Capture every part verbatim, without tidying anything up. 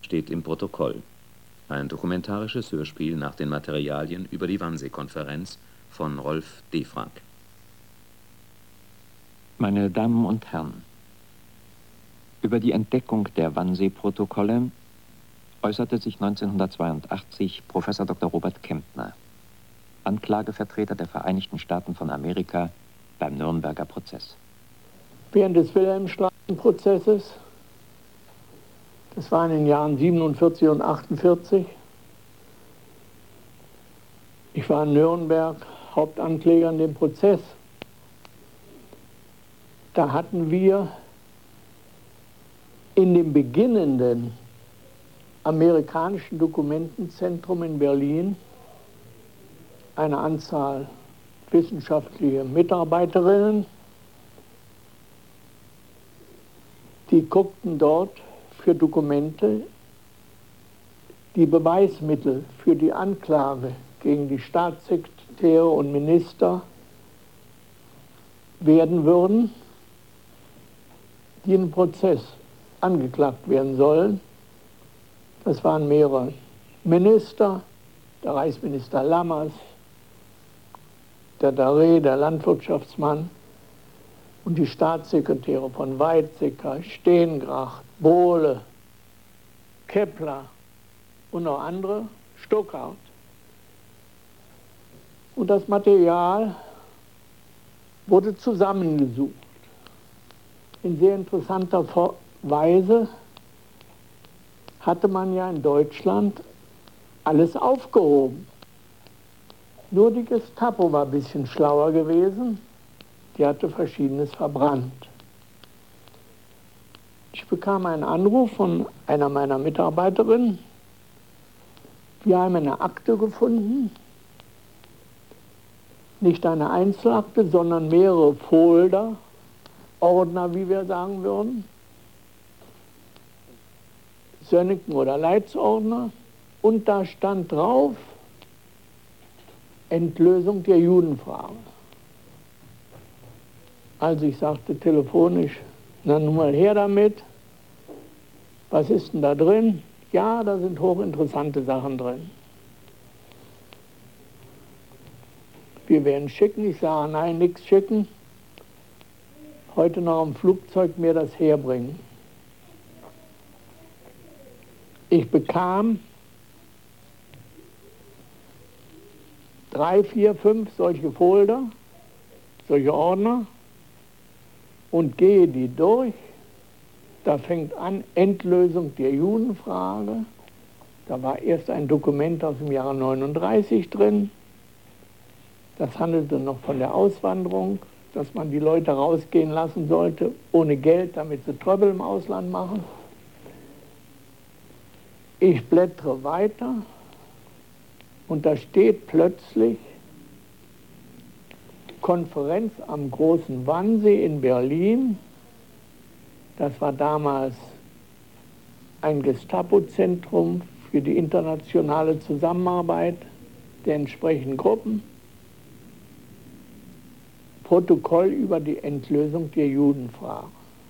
steht im Protokoll. Ein dokumentarisches Hörspiel nach den Materialien über die Wannsee-Konferenz von Rolf Defrank. Meine Damen und Herren, über die Entdeckung der Wannsee-Protokolle äußerte sich neunzehnhundertzweiundachtzig Professor Doktor Robert Kempner, Anklagevertreter der Vereinigten Staaten von Amerika beim Nürnberger Prozess. Während des Wilhelmstraßen-Prozesses, das war in den Jahren siebenundvierzig und achtundvierzig, ich war in Nürnberg Hauptankläger in dem Prozess, da hatten wir in dem beginnenden amerikanischen Dokumentenzentrum in Berlin eine Anzahl wissenschaftlicher Mitarbeiterinnen, die guckten dort für Dokumente, die Beweismittel für die Anklage gegen die Staatssekretäre und Minister werden würden, die im Prozess angeklagt werden sollen. Das waren mehrere Minister, der Reichsminister Lammers, der Darré, der Landwirtschaftsmann, und die Staatssekretäre von Weizsäcker, Steengracht, Bohle, Kepler und noch andere, Stockart. Und das Material wurde zusammengesucht. In sehr interessanter Weise hatte man ja in Deutschland alles aufgehoben. Nur die Gestapo war ein bisschen schlauer gewesen. Die hatte Verschiedenes verbrannt. Ich bekam einen Anruf von einer meiner Mitarbeiterinnen. Wir haben eine Akte gefunden. Nicht eine Einzelakte, sondern mehrere Folder, Ordner, wie wir sagen würden. Sönneken- oder Leitsordner. Und da stand drauf, Endlösung der Judenfrage. Also ich sagte telefonisch, na nun mal her damit, was ist denn da drin? Ja, da sind hochinteressante Sachen drin. Wir werden schicken. Ich sage, nein, nichts schicken. Heute noch am Flugzeug mir das herbringen. Ich bekam drei, vier, fünf solche Folder, solche Ordner, und gehe die durch. Da fängt an, Endlösung der Judenfrage. Da war erst ein Dokument aus dem Jahre neununddreißig drin. Das handelte noch von der Auswanderung, dass man die Leute rausgehen lassen sollte, ohne Geld, damit sie Tröbel im Ausland machen. Ich blättere weiter und da steht plötzlich Konferenz am Großen Wannsee in Berlin. Das war damals ein Gestapo-Zentrum für die internationale Zusammenarbeit der entsprechenden Gruppen. Protokoll über die Endlösung der Judenfrage.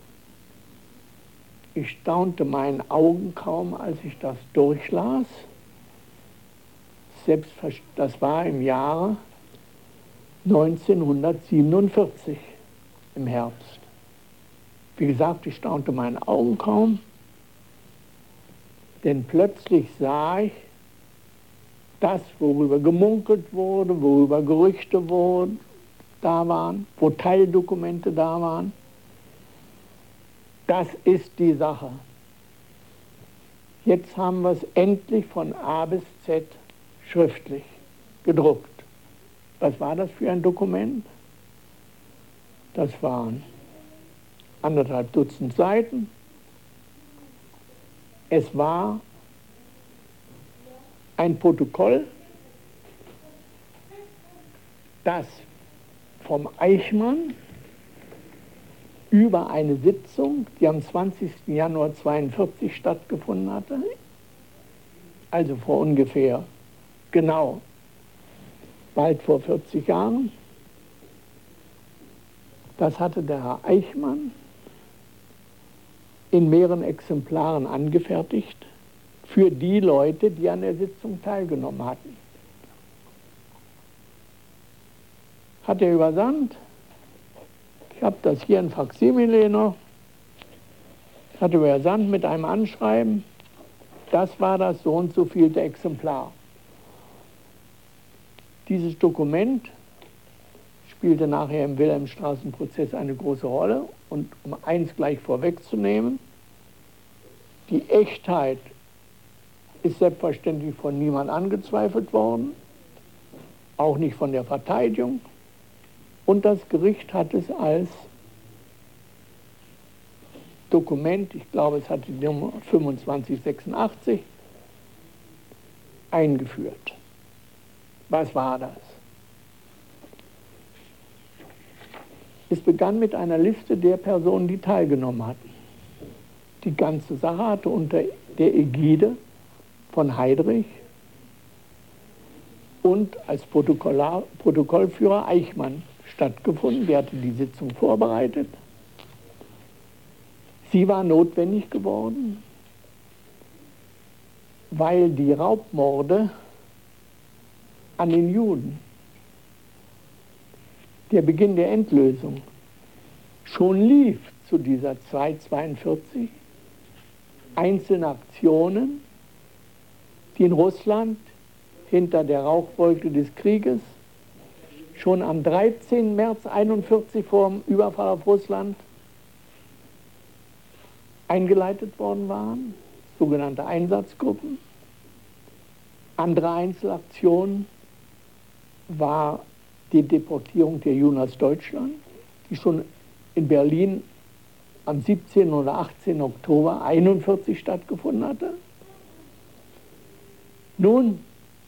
Ich staunte meinen Augen kaum, als ich das durchlas. Selbstverständlich, das war im Jahre neunzehnhundertsiebenundvierzig, im Herbst. Wie gesagt, ich staunte meinen Augen kaum, denn plötzlich sah ich, das, worüber gemunkelt wurde, worüber Gerüchte wurden, da waren, wo Teildokumente da waren, das ist die Sache. Jetzt haben wir es endlich von A bis Z schriftlich gedruckt. Was war das für ein Dokument? Das waren anderthalb Dutzend Seiten. Es war ein Protokoll, das vom Eichmann über eine Sitzung, die am zwanzigsten Januar zweiundvierzig stattgefunden hatte, also vor ungefähr genau bald vor vierzig Jahren. Das hatte der Herr Eichmann in mehreren Exemplaren angefertigt für die Leute, die an der Sitzung teilgenommen hatten. Hat er übersandt. Ich habe das hier in Faksimile noch. Hat er übersandt mit einem Anschreiben. Das war das so und so vielte Exemplar. Dieses Dokument spielte nachher im Wilhelmstraßenprozess eine große Rolle. Und um eins gleich vorwegzunehmen, die Echtheit ist selbstverständlich von niemand angezweifelt worden, auch nicht von der Verteidigung. Und das Gericht hat es als Dokument, ich glaube, es hat die Nummer fünfundzwanzig sechsundachtzig, eingeführt. Was war das? Es begann mit einer Liste der Personen, die teilgenommen hatten. Die ganze Sache hatte unter der Ägide von Heydrich und als Protokollar, Protokollführer Eichmann stattgefunden. Der hatte die Sitzung vorbereitet. Sie war notwendig geworden, weil die Raubmorde an den Juden, der Beginn der Endlösung, schon lief zu dieser Zeit zweiundvierzig. Einzelne Aktionen, die in Russland hinter der Rauchwolke des Krieges schon am dreizehnten März einundvierzig vor dem Überfall auf Russland eingeleitet worden waren, sogenannte Einsatzgruppen. Andere Einzelaktionen war die Deportierung der Juden aus Deutschland, die schon in Berlin am siebzehnten oder achtzehnten Oktober einundvierzig stattgefunden hatte. Nun,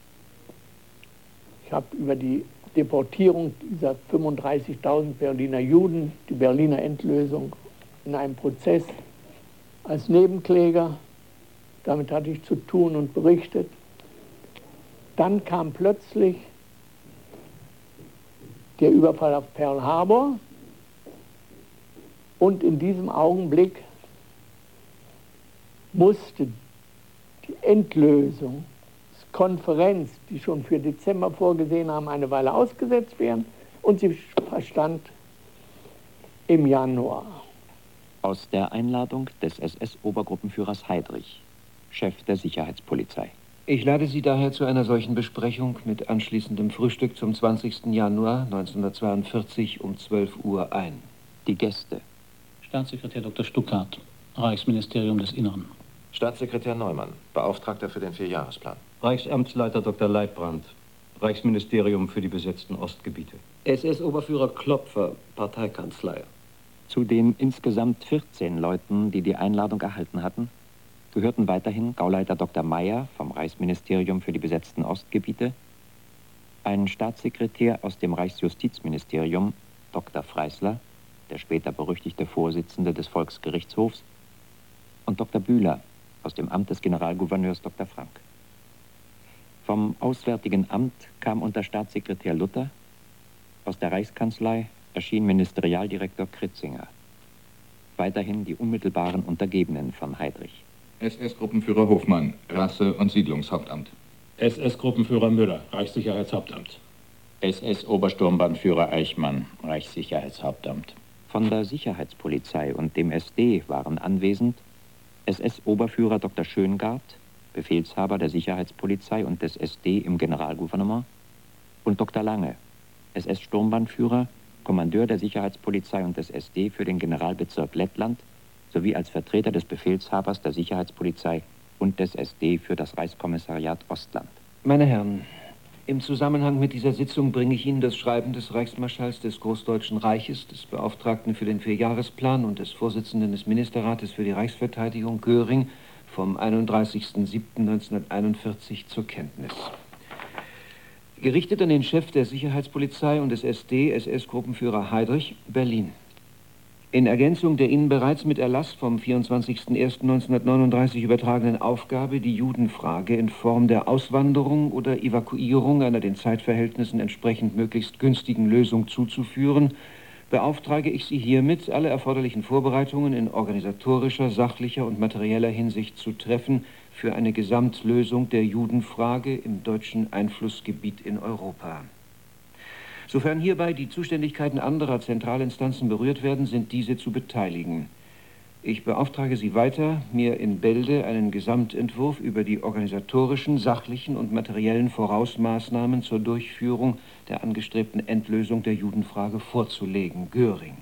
ich habe über die Deportierung dieser fünfunddreißigtausend Berliner Juden, die Berliner Endlösung in einem Prozess als Nebenkläger, damit hatte ich zu tun und berichtet. Dann kam plötzlich der Überfall auf Pearl Harbor und in diesem Augenblick musste die Endlösungskonferenz, die schon für Dezember vorgesehen haben, eine Weile ausgesetzt werden und sie verstand im Januar. Aus der Einladung des S S-Obergruppenführers Heydrich, Chef der Sicherheitspolizei. Ich lade Sie daher zu einer solchen Besprechung mit anschließendem Frühstück zum zwanzigsten Januar neunzehnhundertzweiundvierzig um zwölf Uhr ein. Die Gäste: Staatssekretär Doktor Stuckart, Reichsministerium des Innern. Staatssekretär Neumann, Beauftragter für den Vierjahresplan. Reichsamtsleiter Doktor Leibbrand, Reichsministerium für die besetzten Ostgebiete. S S-Oberführer Klopfer, Parteikanzlei. Zu den insgesamt vierzehn Leuten, die die Einladung erhalten hatten, gehörten weiterhin Gauleiter Doktor Meyer vom Reichsministerium für die besetzten Ostgebiete, ein Staatssekretär aus dem Reichsjustizministerium, Doktor Freisler, der später berüchtigte Vorsitzende des Volksgerichtshofs, und Doktor Bühler aus dem Amt des Generalgouverneurs Doktor Frank. Vom Auswärtigen Amt kam unter Staatssekretär Luther, aus der Reichskanzlei erschien Ministerialdirektor Kritzinger. Weiterhin die unmittelbaren Untergebenen von Heydrich. S S-Gruppenführer Hofmann, Rasse- und Siedlungshauptamt. S S-Gruppenführer Müller, Reichssicherheitshauptamt. S S-Obersturmbannführer Eichmann, Reichssicherheitshauptamt. Von der Sicherheitspolizei und dem S D waren anwesend S S-Oberführer Doktor Schöngart, Befehlshaber der Sicherheitspolizei und des S D im Generalgouvernement, und Doktor Lange, S S-Sturmbannführer, Kommandeur der Sicherheitspolizei und des S D für den Generalbezirk Lettland, sowie als Vertreter des Befehlshabers der Sicherheitspolizei und des S D für das Reichskommissariat Ostland. Meine Herren, im Zusammenhang mit dieser Sitzung bringe ich Ihnen das Schreiben des Reichsmarschalls des Großdeutschen Reiches, des Beauftragten für den Vierjahresplan und des Vorsitzenden des Ministerrates für die Reichsverteidigung Göring vom einunddreißigsten siebten neunzehnhunderteinundvierzig zur Kenntnis. Gerichtet an den Chef der Sicherheitspolizei und des S D, S S-Gruppenführer Heydrich, Berlin. In Ergänzung der Ihnen bereits mit Erlass vom vierundzwanzigsten ersten neunzehnhundertneununddreißig übertragenen Aufgabe, die Judenfrage in Form der Auswanderung oder Evakuierung einer den Zeitverhältnissen entsprechend möglichst günstigen Lösung zuzuführen, beauftrage ich Sie hiermit, alle erforderlichen Vorbereitungen in organisatorischer, sachlicher und materieller Hinsicht zu treffen, für eine Gesamtlösung der Judenfrage im deutschen Einflussgebiet in Europa. Sofern hierbei die Zuständigkeiten anderer Zentralinstanzen berührt werden, sind diese zu beteiligen. Ich beauftrage Sie weiter, mir in Bälde einen Gesamtentwurf über die organisatorischen, sachlichen und materiellen Vorausmaßnahmen zur Durchführung der angestrebten Endlösung der Judenfrage vorzulegen. Göring.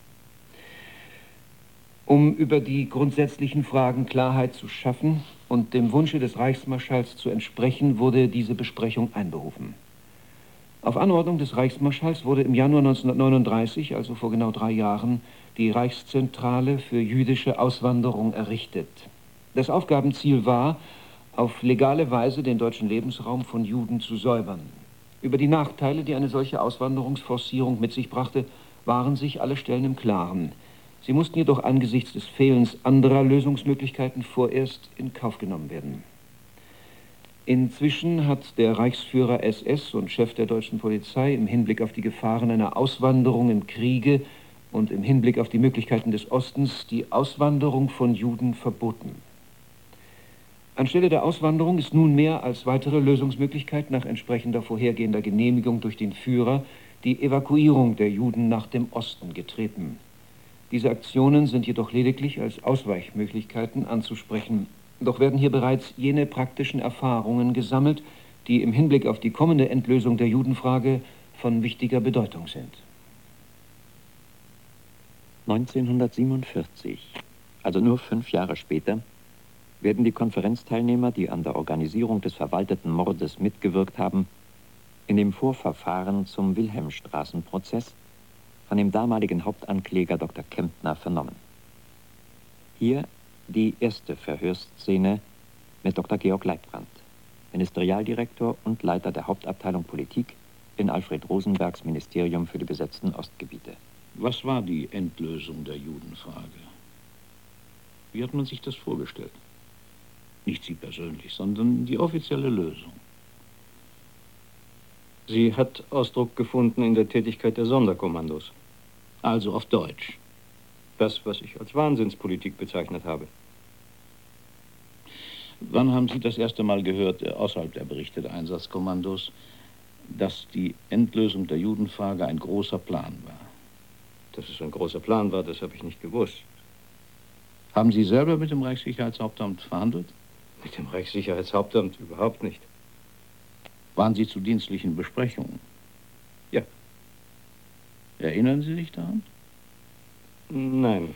Um über die grundsätzlichen Fragen Klarheit zu schaffen und dem Wunsche des Reichsmarschalls zu entsprechen, wurde diese Besprechung einberufen. Auf Anordnung des Reichsmarschalls wurde im Januar neunzehnhundertneununddreißig, also vor genau drei Jahren, die Reichszentrale für jüdische Auswanderung errichtet. Das Aufgabenziel war, auf legale Weise den deutschen Lebensraum von Juden zu säubern. Über die Nachteile, die eine solche Auswanderungsforcierung mit sich brachte, waren sich alle Stellen im Klaren. Sie mussten jedoch angesichts des Fehlens anderer Lösungsmöglichkeiten vorerst in Kauf genommen werden. Inzwischen hat der Reichsführer S S und Chef der deutschen Polizei im Hinblick auf die Gefahren einer Auswanderung im Kriege und im Hinblick auf die Möglichkeiten des Ostens die Auswanderung von Juden verboten. Anstelle der Auswanderung ist nunmehr als weitere Lösungsmöglichkeit nach entsprechender vorhergehender Genehmigung durch den Führer die Evakuierung der Juden nach dem Osten getreten. Diese Aktionen sind jedoch lediglich als Ausweichmöglichkeiten anzusprechen. Doch werden hier bereits jene praktischen Erfahrungen gesammelt, die im Hinblick auf die kommende Endlösung der Judenfrage von wichtiger Bedeutung sind. neunzehnhundertsiebenundvierzig, also nur fünf Jahre später, werden die Konferenzteilnehmer, die an der Organisierung des verwalteten Mordes mitgewirkt haben, in dem Vorverfahren zum Wilhelmstraßenprozess von dem damaligen Hauptankläger Doktor Kempner vernommen. Hier die erste Verhörszene mit Doktor Georg Leibbrandt, Ministerialdirektor und Leiter der Hauptabteilung Politik in Alfred Rosenbergs Ministerium für die besetzten Ostgebiete. Was war die Endlösung der Judenfrage? Wie hat man sich das vorgestellt? Nicht Sie persönlich, sondern die offizielle Lösung. Sie hat Ausdruck gefunden in der Tätigkeit der Sonderkommandos. Also auf Deutsch. Das, was ich als Wahnsinnspolitik bezeichnet habe. Wann haben Sie das erste Mal gehört, äh, außerhalb der Berichte der Einsatzkommandos, dass die Endlösung der Judenfrage ein großer Plan war? Dass es ein großer Plan war, das habe ich nicht gewusst. Haben Sie selber mit dem Reichssicherheitshauptamt verhandelt? Mit dem Reichssicherheitshauptamt überhaupt nicht. Waren Sie zu dienstlichen Besprechungen? Ja. Erinnern Sie sich daran? Nein.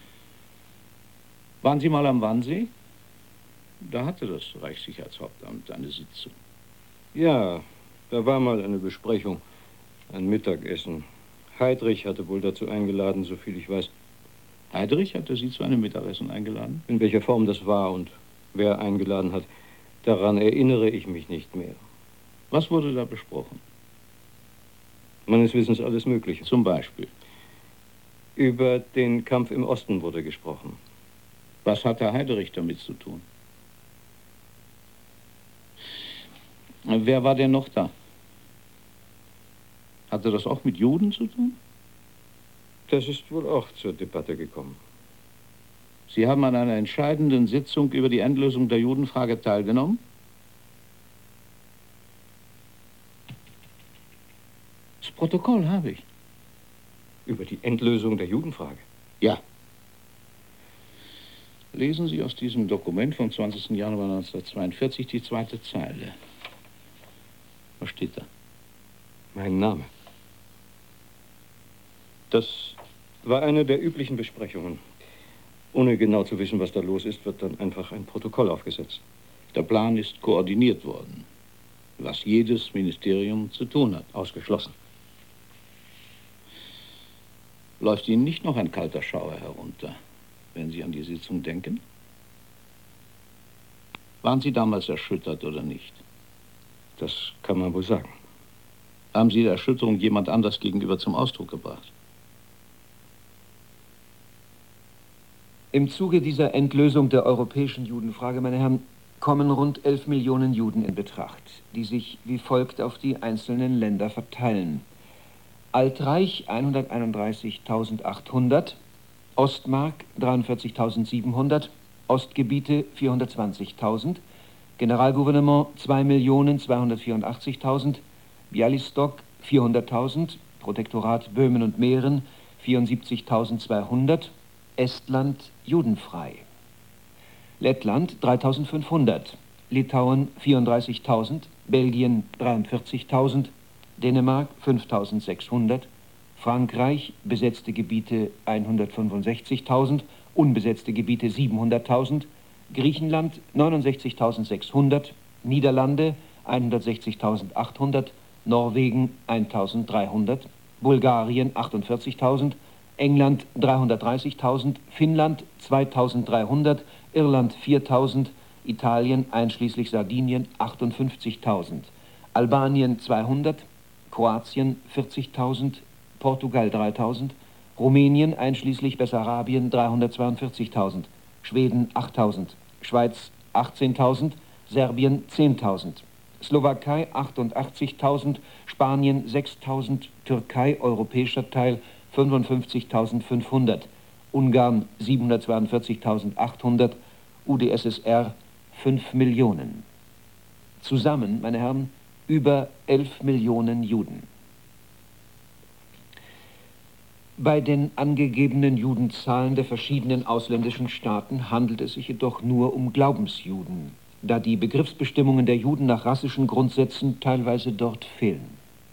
Waren Sie mal am Wannsee? Da hatte das Reichssicherheitshauptamt eine Sitzung. Ja, da war mal eine Besprechung, ein Mittagessen. Heydrich hatte wohl dazu eingeladen, so viel ich weiß. Heydrich hatte Sie zu einem Mittagessen eingeladen? In welcher Form das war und wer eingeladen hat, daran erinnere ich mich nicht mehr. Was wurde da besprochen? Meines Wissens alles Mögliche. Zum Beispiel? Über den Kampf im Osten wurde gesprochen. Was hat Herr Heydrich damit zu tun? Wer war denn noch da? Hatte das auch mit Juden zu tun? Das ist wohl auch zur Debatte gekommen. Sie haben an einer entscheidenden Sitzung über die Endlösung der Judenfrage teilgenommen? Das Protokoll habe ich. Über die Endlösung der Judenfrage? Ja. Lesen Sie aus diesem Dokument vom zwanzigsten Januar neunzehnhundertzweiundvierzig die zweite Zeile. Was steht da? Mein Name. Das war eine der üblichen Besprechungen. Ohne genau zu wissen, was da los ist, wird dann einfach ein Protokoll aufgesetzt. Der Plan ist koordiniert worden, was jedes Ministerium zu tun hat. Ausgeschlossen. Läuft Ihnen nicht noch ein kalter Schauer herunter, wenn Sie an die Sitzung denken? Waren Sie damals erschüttert oder nicht? Das kann man wohl sagen. Haben Sie die Erschütterung jemand anders gegenüber zum Ausdruck gebracht? Im Zuge dieser Endlösung der europäischen Judenfrage, meine Herren, kommen rund elf Millionen Juden in Betracht, die sich wie folgt auf die einzelnen Länder verteilen. Altreich hunderteinunddreißigtausendachthundert, Ostmark dreiundvierzigtausendsiebenhundert, Ostgebiete vierhundertzwanzigtausend, Generalgouvernement zwei Millionen zweihundertvierundachtzigtausend, Bialystok vierhunderttausend, Protektorat Böhmen und Mähren vierundsiebzigtausendzweihundert, Estland judenfrei. Lettland dreitausendfünfhundert, Litauen vierunddreißigtausend, Belgien dreiundvierzigtausend, Dänemark fünftausendsechshundert, Frankreich besetzte Gebiete hundertfünfundsechzigtausend, unbesetzte Gebiete siebenhunderttausend, Griechenland neunundsechzigtausendsechshundert, Niederlande hundertsechzigtausendachthundert, Norwegen eintausenddreihundert, Bulgarien achtundvierzigtausend, England dreihundertdreißigtausend, Finnland zweitausenddreihundert, Irland viertausend, Italien einschließlich Sardinien achtundfünfzigtausend, Albanien zweihundert, Kroatien vierzigtausend, Portugal dreitausend, Rumänien einschließlich Bessarabien dreihundertzweiundvierzigtausend, Schweden achttausend, Schweiz achtzehntausend, Serbien zehntausend, Slowakei achtundachtzigtausend, Spanien sechstausend, Türkei europäischer Teil fünfundfünfzigtausendfünfhundert, Ungarn siebenhundertzweiundvierzigtausendachthundert, U d S S R fünf Millionen. Zusammen, meine Herren, über elf Millionen Juden. Bei den angegebenen Judenzahlen der verschiedenen ausländischen Staaten handelt es sich jedoch nur um Glaubensjuden, da die Begriffsbestimmungen der Juden nach rassischen Grundsätzen teilweise dort fehlen.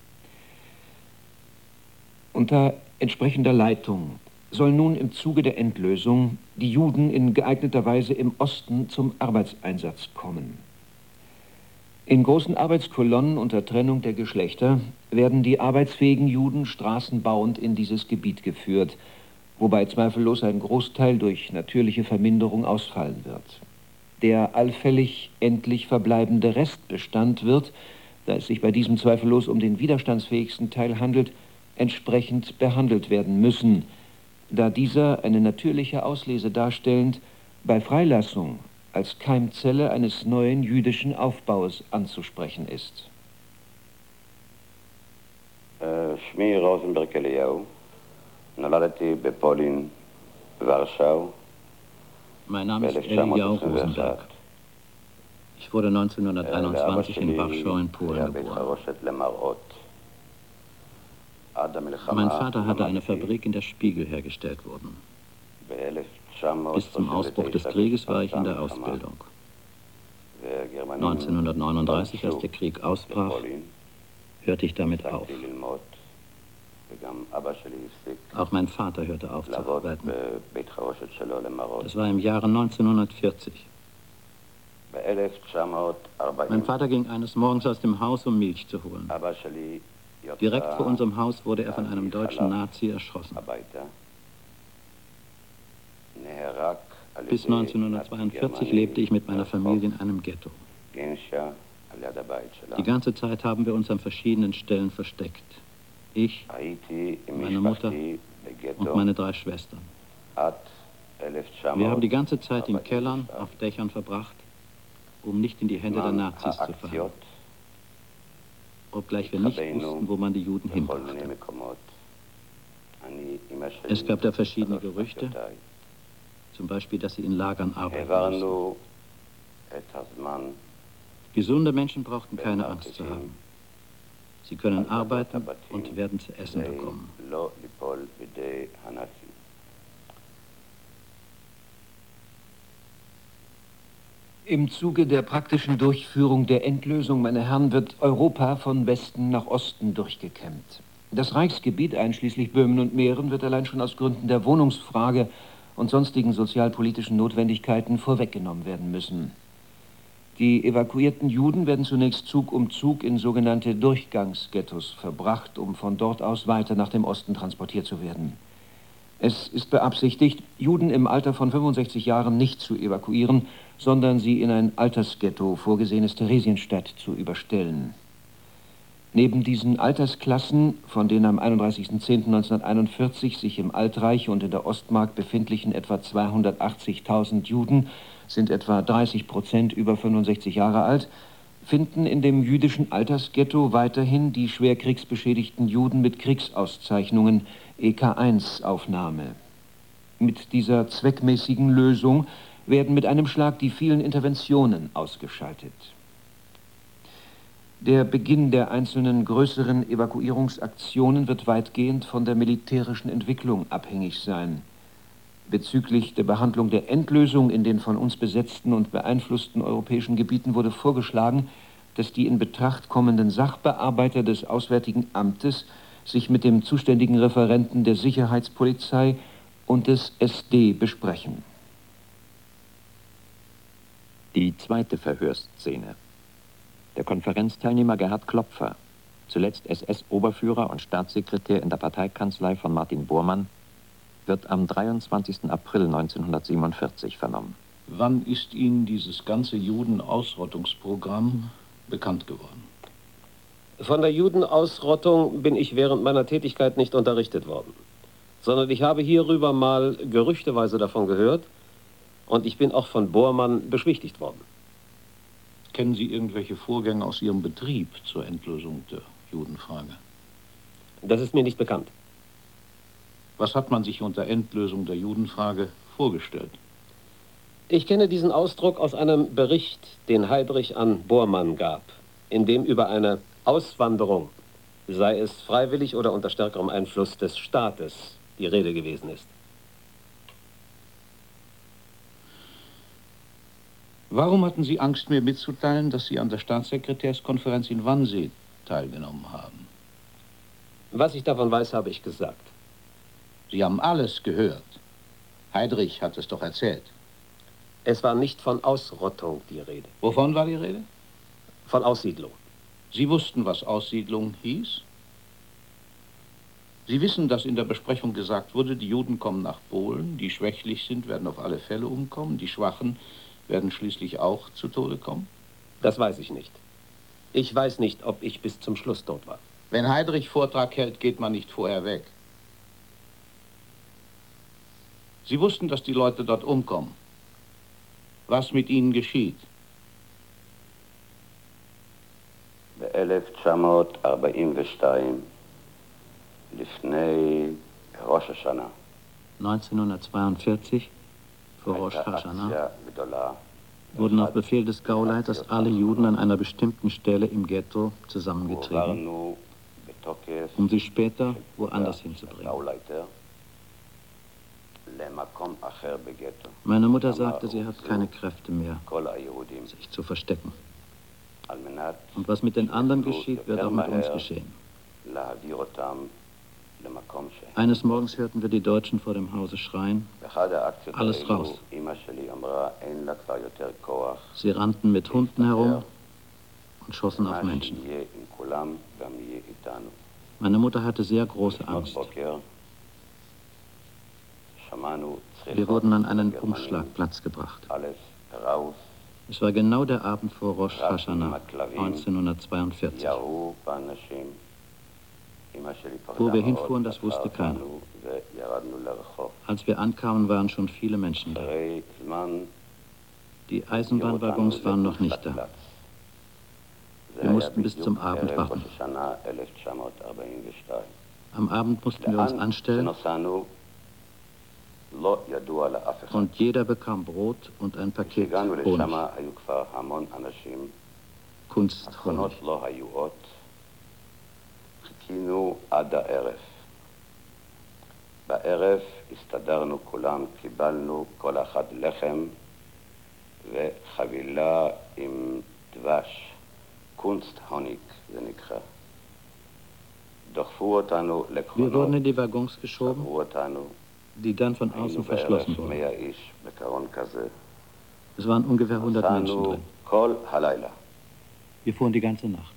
Unter entsprechender Leitung soll nun im Zuge der Endlösung die Juden in geeigneter Weise im Osten zum Arbeitseinsatz kommen. In großen Arbeitskolonnen unter Trennung der Geschlechter werden die arbeitsfähigen Juden straßenbauend in dieses Gebiet geführt, wobei zweifellos ein Großteil durch natürliche Verminderung ausfallen wird. Der allfällig endlich verbleibende Restbestand wird, da es sich bei diesem zweifellos um den widerstandsfähigsten Teil handelt, entsprechend behandelt werden müssen, da dieser eine natürliche Auslese darstellend bei Freilassung als Keimzelle eines neuen jüdischen Aufbaus anzusprechen ist. שמי רוזנברג אליהו, נולדתי בפולין, ורשאו. Mein Name ist Eliyahu Rosenberg. Ich wurde neunzehnhunderteinundzwanzig in Warschau in Polen geboren. Mein Vater hatte eine Fabrik, in der Spiegel hergestellt wurden. Bis zum Ausbruch des Krieges war ich in der Ausbildung. neunzehnhundertneununddreißig, als der Krieg ausbrach, hörte ich damit auf. Auch mein Vater hörte auf zu arbeiten. Das war im Jahre neunzehnhundertvierzig. Mein Vater ging eines Morgens aus dem Haus, um Milch zu holen. Direkt vor unserem Haus wurde er von einem deutschen Nazi erschossen. Bis neunzehnhundertzweiundvierzig lebte ich mit meiner Familie in einem Ghetto. Die ganze Zeit haben wir uns an verschiedenen Stellen versteckt. Ich, meine Mutter und meine drei Schwestern. Wir haben die ganze Zeit in Kellern, auf Dächern verbracht, um nicht in die Hände der Nazis zu fallen. Obgleich wir nicht wussten, wo man die Juden hinbrachte. Es gab da verschiedene Gerüchte, zum Beispiel, dass sie in Lagern arbeiten mussten. Gesunde Menschen brauchten keine Angst zu haben. Sie können arbeiten und werden zu essen bekommen. Im Zuge der praktischen Durchführung der Endlösung, meine Herren, wird Europa von Westen nach Osten durchgekämmt. Das Reichsgebiet, einschließlich Böhmen und Mähren, wird allein schon aus Gründen der Wohnungsfrage und sonstigen sozialpolitischen Notwendigkeiten vorweggenommen werden müssen. Die evakuierten Juden werden zunächst Zug um Zug in sogenannte Durchgangsghettos verbracht, um von dort aus weiter nach dem Osten transportiert zu werden. Es ist beabsichtigt, Juden im Alter von fünfundsechzig Jahren nicht zu evakuieren, sondern sie in ein Altersghetto, vorgesehenes Theresienstadt, zu überstellen. Neben diesen Altersklassen, von den am einunddreißigsten zehnten neunzehnhunderteinundvierzig sich im Altreich und in der Ostmark befindlichen etwa zweihundertachtzigtausend Juden, sind etwa dreißig Prozent über fünfundsechzig Jahre alt, finden in dem jüdischen Altersghetto weiterhin die schwer kriegsbeschädigten Juden mit Kriegsauszeichnungen E K eins Aufnahme. Mit dieser zweckmäßigen Lösung werden mit einem Schlag die vielen Interventionen ausgeschaltet. Der Beginn der einzelnen größeren Evakuierungsaktionen wird weitgehend von der militärischen Entwicklung abhängig sein. Bezüglich der Behandlung der Endlösung in den von uns besetzten und beeinflussten europäischen Gebieten wurde vorgeschlagen, dass die in Betracht kommenden Sachbearbeiter des Auswärtigen Amtes sich mit dem zuständigen Referenten der Sicherheitspolizei und des S D besprechen. Die zweite Verhörszene. Der Konferenzteilnehmer Gerhard Klopfer, zuletzt S S-Oberführer und Staatssekretär in der Parteikanzlei von Martin Bormann, wird am dreiundzwanzigsten April neunzehnhundertsiebenundvierzig vernommen. Wann ist Ihnen dieses ganze Judenausrottungsprogramm bekannt geworden? Von der Judenausrottung bin ich während meiner Tätigkeit nicht unterrichtet worden, sondern ich habe hierüber mal gerüchteweise davon gehört und ich bin auch von Bormann beschwichtigt worden. Kennen Sie irgendwelche Vorgänge aus Ihrem Betrieb zur Endlösung der Judenfrage? Das ist mir nicht bekannt. Was hat man sich unter Endlösung der Judenfrage vorgestellt? Ich kenne diesen Ausdruck aus einem Bericht, den Heydrich an Bormann gab, in dem über eine Auswanderung, sei es freiwillig oder unter stärkerem Einfluss des Staates, die Rede gewesen ist. Warum hatten Sie Angst, mir mitzuteilen, dass Sie an der Staatssekretärskonferenz in Wannsee teilgenommen haben? Was ich davon weiß, habe ich gesagt. Sie haben alles gehört. Heydrich hat es doch erzählt. Es war nicht von Ausrottung die Rede. Wovon war die Rede? Von Aussiedlung. Sie wussten, was Aussiedlung hieß? Sie wissen, dass in der Besprechung gesagt wurde, die Juden kommen nach Polen, die schwächlich sind, werden auf alle Fälle umkommen, die Schwachen werden schließlich auch zu Tode kommen? Das weiß ich nicht. Ich weiß nicht, ob ich bis zum Schluss dort war. Wenn Heydrich Vortrag hält, geht man nicht vorher weg. Sie wussten, dass die Leute dort umkommen. Was mit ihnen geschieht? ב-אלף תשע מאות ארבעים ושתיים, לפני ראש השנה. neunzehnhundertzweiundvierzig, vor Rosh Hashanah, wurden auf Befehl des Gauleiters alle Juden an einer bestimmten Stelle im Ghetto zusammengetrieben, um sie später woanders hinzubringen. Meine Mutter sagte, sie hat keine Kräfte mehr, sich zu verstecken. Und was mit den anderen geschieht, wird auch mit uns geschehen. Eines Morgens hörten wir die Deutschen vor dem Hause schreien, alles raus. Sie rannten mit Hunden herum und schossen auf Menschen. Meine Mutter hatte sehr große Angst. Wir wurden an einen Umschlagplatz gebracht. Es war genau der Abend vor Rosh Hashanah neunzehnhundertzweiundvierzig. Wo wir hinfuhren, das wusste keiner. Als wir ankamen, waren schon viele Menschen da. Die Eisenbahnwaggons waren noch nicht da. Wir mussten bis zum Abend warten. Am Abend mussten wir uns anstellen und jeder bekam Brot und ein Paket Honig. Kunsthonig. חיכינו עד הערב. בערב הסתדרנו כולם, קיבלנו כל אחד לחם וחבילה עם דבש, קונסט הוניק זה נקרא. דחפו אותנו לקרונות, Wir wurden in die Waggons geschoben, die dann von außen verschlossen wurden. Es waren ungefähr hundert Menschen drin. כל הלילה. Wir fuhren die ganze Nacht.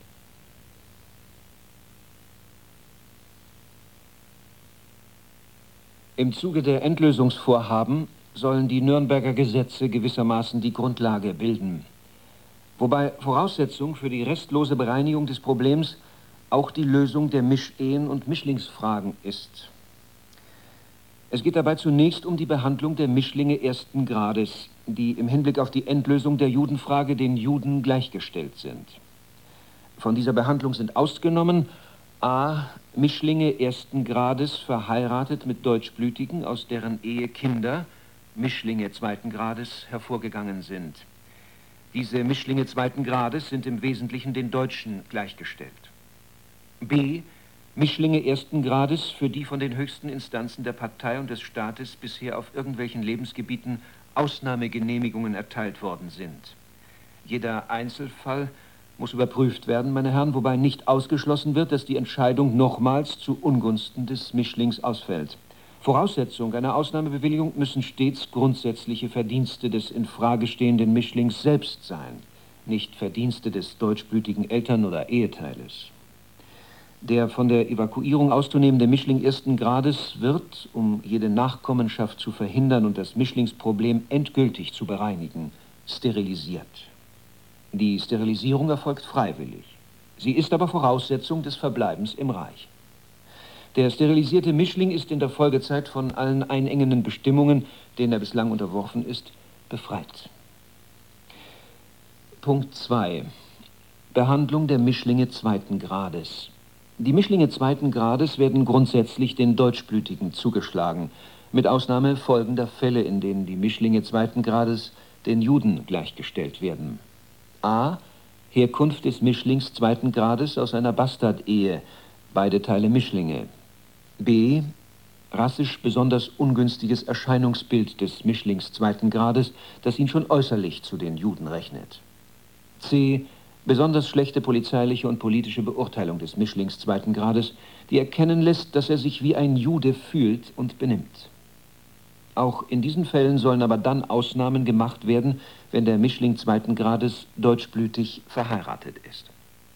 Im Zuge der Endlösungsvorhaben sollen die Nürnberger Gesetze gewissermaßen die Grundlage bilden. Wobei Voraussetzung für die restlose Bereinigung des Problems auch die Lösung der Mischehen und Mischlingsfragen ist. Es geht dabei zunächst um die Behandlung der Mischlinge ersten Grades, die im Hinblick auf die Endlösung der Judenfrage den Juden gleichgestellt sind. Von dieser Behandlung sind ausgenommen a. Mischlinge ersten Grades verheiratet mit Deutschblütigen, aus deren Ehe Kinder, Mischlinge zweiten Grades hervorgegangen sind. Diese Mischlinge zweiten Grades sind im Wesentlichen den Deutschen gleichgestellt. B. Mischlinge ersten Grades, für die von den höchsten Instanzen der Partei und des Staates bisher auf irgendwelchen Lebensgebieten Ausnahmegenehmigungen erteilt worden sind. Jeder Einzelfall muss überprüft werden, meine Herren, wobei nicht ausgeschlossen wird, dass die Entscheidung nochmals zu Ungunsten des Mischlings ausfällt. Voraussetzung einer Ausnahmebewilligung müssen stets grundsätzliche Verdienste des in Frage stehenden Mischlings selbst sein, nicht Verdienste des deutschblütigen Eltern- oder Eheteiles. Der von der Evakuierung auszunehmende Mischling ersten Grades wird, um jede Nachkommenschaft zu verhindern und das Mischlingsproblem endgültig zu bereinigen, sterilisiert. Die Sterilisierung erfolgt freiwillig. Sie ist aber Voraussetzung des Verbleibens im Reich. Der sterilisierte Mischling ist in der Folgezeit von allen einengenden Bestimmungen, denen er bislang unterworfen ist, befreit. Punkt zwei. Behandlung der Mischlinge zweiten Grades. Die Mischlinge zweiten Grades werden grundsätzlich den Deutschblütigen zugeschlagen, mit Ausnahme folgender Fälle, in denen die Mischlinge zweiten Grades den Juden gleichgestellt werden. A. Herkunft des Mischlings zweiten Grades aus einer Bastardehe, beide Teile Mischlinge. B. Rassisch besonders ungünstiges Erscheinungsbild des Mischlings zweiten Grades, das ihn schon äußerlich zu den Juden rechnet. C. Besonders schlechte polizeiliche und politische Beurteilung des Mischlings zweiten Grades, die erkennen lässt, dass er sich wie ein Jude fühlt und benimmt. Auch in diesen Fällen sollen aber dann Ausnahmen gemacht werden, wenn der Mischling zweiten Grades deutschblütig verheiratet ist.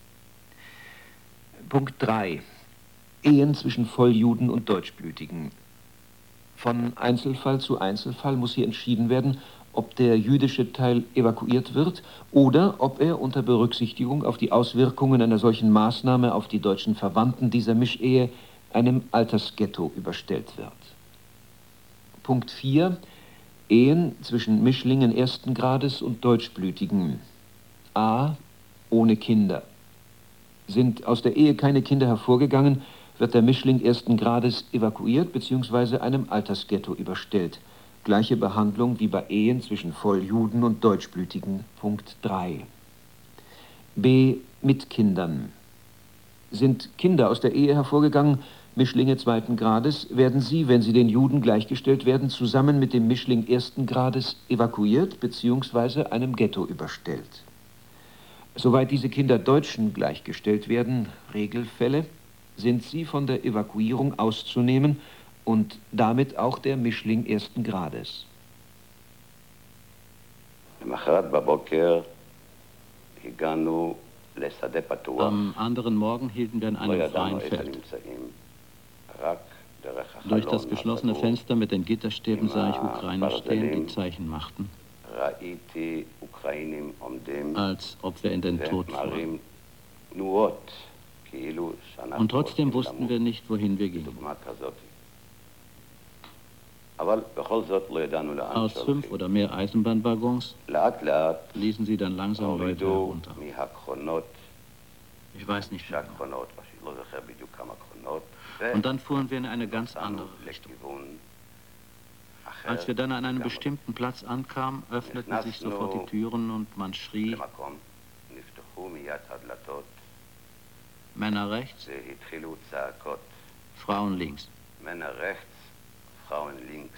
Punkt drei. Ehen zwischen Volljuden und Deutschblütigen. Von Einzelfall zu Einzelfall muss hier entschieden werden, ob der jüdische Teil evakuiert wird oder ob er unter Berücksichtigung auf die Auswirkungen einer solchen Maßnahme auf die deutschen Verwandten dieser Mischehe einem Altersghetto überstellt wird. Punkt vier. Ehen zwischen Mischlingen ersten Grades und Deutschblütigen. A. Ohne Kinder. Sind aus der Ehe keine Kinder hervorgegangen, wird der Mischling ersten Grades evakuiert bzw. einem Altersghetto überstellt. Gleiche Behandlung wie bei Ehen zwischen Volljuden und Deutschblütigen. Punkt drei. B. Mit Kindern. Sind Kinder aus der Ehe hervorgegangen, Mischlinge zweiten Grades, werden sie, wenn sie den Juden gleichgestellt werden, zusammen mit dem Mischling ersten Grades evakuiert bzw. einem Ghetto überstellt. Soweit diese Kinder Deutschen gleichgestellt werden, Regelfälle, sind sie von der Evakuierung auszunehmen und damit auch der Mischling ersten Grades. Am anderen Morgen hielten wir in einem freien Feld. Durch das geschlossene Fenster mit den Gitterstäben sah ich Ukrainer stehen, die Zeichen machten, als ob wir in den Tod fuhren. Und trotzdem wussten wir nicht, wohin wir gingen. Aus fünf oder mehr Eisenbahnwaggons ließen sie dann langsam Leute herunter. Ich weiß nicht mehr genau. Und dann fuhren wir in eine ganz andere Richtung. Als wir dann an einem bestimmten Platz ankamen, öffneten sich sofort die Türen und man schrie: Männer rechts, Frauen links. Männer rechts, Frauen links.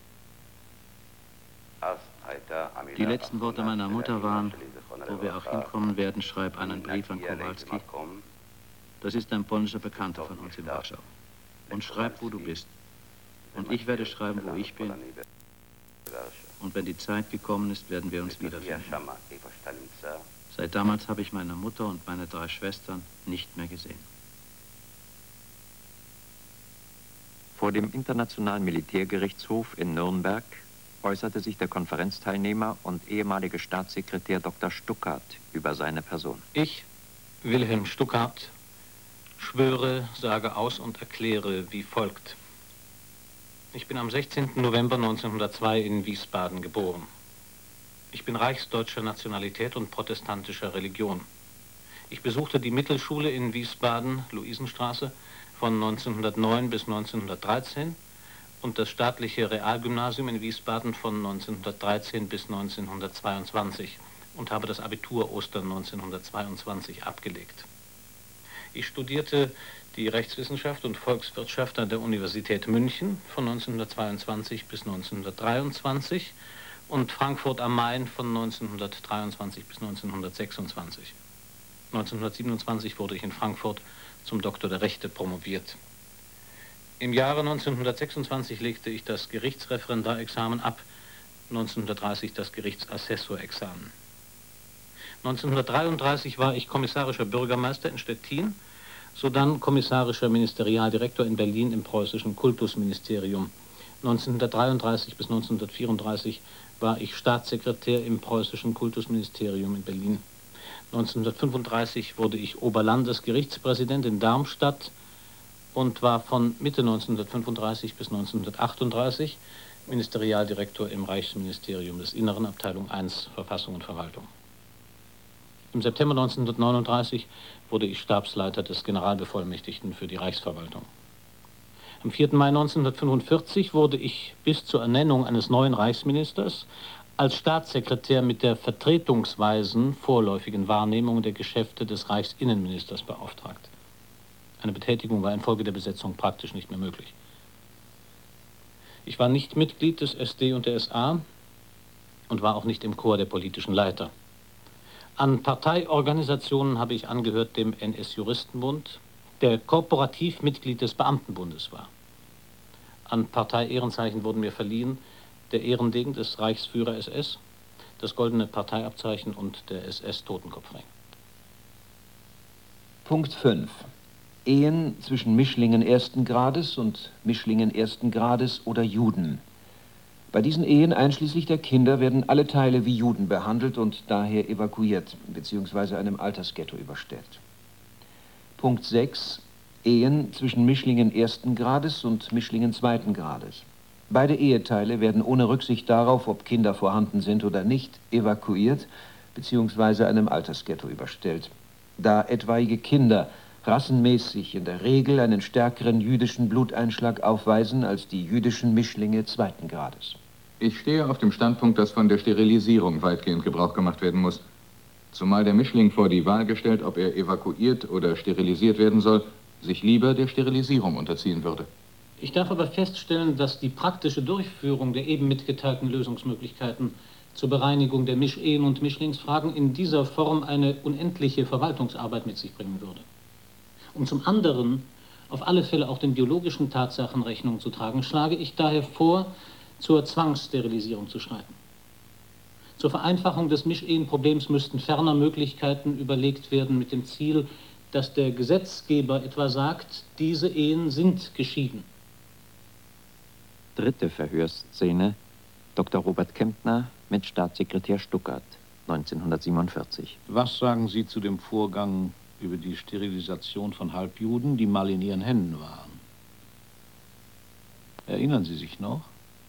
Die letzten Worte meiner Mutter waren: Wo wir auch hinkommen werden, schreib einen Brief an Kowalski. Das ist ein polnischer Bekannter von uns in Warschau. Und schreib, wo du bist. Und ich werde schreiben, wo ich bin. Und wenn die Zeit gekommen ist, werden wir uns wiederfinden. Seit damals habe ich meine Mutter und meine drei Schwestern nicht mehr gesehen. Vor dem Internationalen Militärgerichtshof in Nürnberg äußerte sich der Konferenzteilnehmer und ehemalige Staatssekretär Doktor Stuckart über seine Person. Ich, Wilhelm Stuckart, schwöre, sage aus und erkläre wie folgt. Ich bin am sechzehnten November neunzehnhundertzwei in Wiesbaden geboren. Ich bin reichsdeutscher Nationalität und protestantischer Religion. Ich besuchte die Mittelschule in Wiesbaden, Luisenstraße, von neunzehnhundertneun bis neunzehnhundertdreizehn und das staatliche Realgymnasium in Wiesbaden von neunzehnhundertdreizehn bis neunzehnhundertzweiundzwanzig und habe das Abitur Ostern neunzehnhundertzweiundzwanzig abgelegt. Ich studierte die Rechtswissenschaft und Volkswirtschaft an der Universität München von neunzehnhundertzweiundzwanzig bis neunzehnhundertdreiundzwanzig und Frankfurt am Main von neunzehnhundertdreiundzwanzig bis neunzehnhundertsechsundzwanzig. neunzehnhundertsiebenundzwanzig wurde ich in Frankfurt zum Doktor der Rechte promoviert. Im Jahre neunzehnhundertsechsundzwanzig legte ich das Gerichtsreferendarexamen ab, neunzehnhundertdreißig das Gerichtsassessorexamen. neunzehnhundertdreiunddreißig war ich kommissarischer Bürgermeister in Stettin, sodann kommissarischer Ministerialdirektor in Berlin im preußischen Kultusministerium. neunzehnhundertdreiunddreißig bis neunzehnhundertvierunddreißig war ich Staatssekretär im preußischen Kultusministerium in Berlin. neunzehnhundertfünfunddreißig wurde ich Oberlandesgerichtspräsident in Darmstadt und war von Mitte neunzehnhundertfünfunddreißig bis neunzehnhundertachtunddreißig Ministerialdirektor im Reichsministerium des Inneren, Abteilung eins, Verfassung und Verwaltung. Im September neunzehnhundertneununddreißig wurde ich Stabsleiter des Generalbevollmächtigten für die Reichsverwaltung. Am vierten Mai neunzehnhundertfünfundvierzig wurde ich bis zur Ernennung eines neuen Reichsministers als Staatssekretär mit der vertretungsweisen vorläufigen Wahrnehmung der Geschäfte des Reichsinnenministers beauftragt. Eine Betätigung war infolge der Besetzung praktisch nicht mehr möglich. Ich war nicht Mitglied des S D und der S A und war auch nicht im Korps der politischen Leiter. An Parteiorganisationen habe ich angehört dem N S-Juristenbund, der korporativ Mitglied des Beamtenbundes war. An Partei-Ehrenzeichen wurden mir verliehen der Ehrendegen des Reichsführer S S, das goldene Parteiabzeichen und der S S-Totenkopfring. Punkt fünf. Ehen zwischen Mischlingen ersten Grades und Mischlingen ersten Grades oder Juden. Bei diesen Ehen einschließlich der Kinder werden alle Teile wie Juden behandelt und daher evakuiert bzw. einem Altersghetto überstellt. Punkt sechs. Ehen zwischen Mischlingen ersten Grades und Mischlingen zweiten Grades. Beide Eheteile werden ohne Rücksicht darauf, ob Kinder vorhanden sind oder nicht, evakuiert bzw. einem Altersghetto überstellt, da etwaige Kinder rassenmäßig in der Regel einen stärkeren jüdischen Bluteinschlag aufweisen als die jüdischen Mischlinge zweiten Grades. Ich stehe auf dem Standpunkt, dass von der Sterilisierung weitgehend Gebrauch gemacht werden muss. Zumal der Mischling vor die Wahl gestellt, ob er evakuiert oder sterilisiert werden soll, sich lieber der Sterilisierung unterziehen würde. Ich darf aber feststellen, dass die praktische Durchführung der eben mitgeteilten Lösungsmöglichkeiten zur Bereinigung der Mischehen und Mischlingsfragen in dieser Form eine unendliche Verwaltungsarbeit mit sich bringen würde. Um zum anderen auf alle Fälle auch den biologischen Tatsachen Rechnung zu tragen, schlage ich daher vor, zur Zwangssterilisierung zu schreiten. Zur Vereinfachung des Mischehenproblems müssten ferner Möglichkeiten überlegt werden mit dem Ziel, dass der Gesetzgeber etwa sagt, diese Ehen sind geschieden. Dritte Verhörszene, Doktor Robert Kempner mit Staatssekretär Stuckart, neunzehnhundertsiebenundvierzig. Was sagen Sie zu dem Vorgang über die Sterilisation von Halbjuden, die mal in Ihren Händen waren? Erinnern Sie sich noch?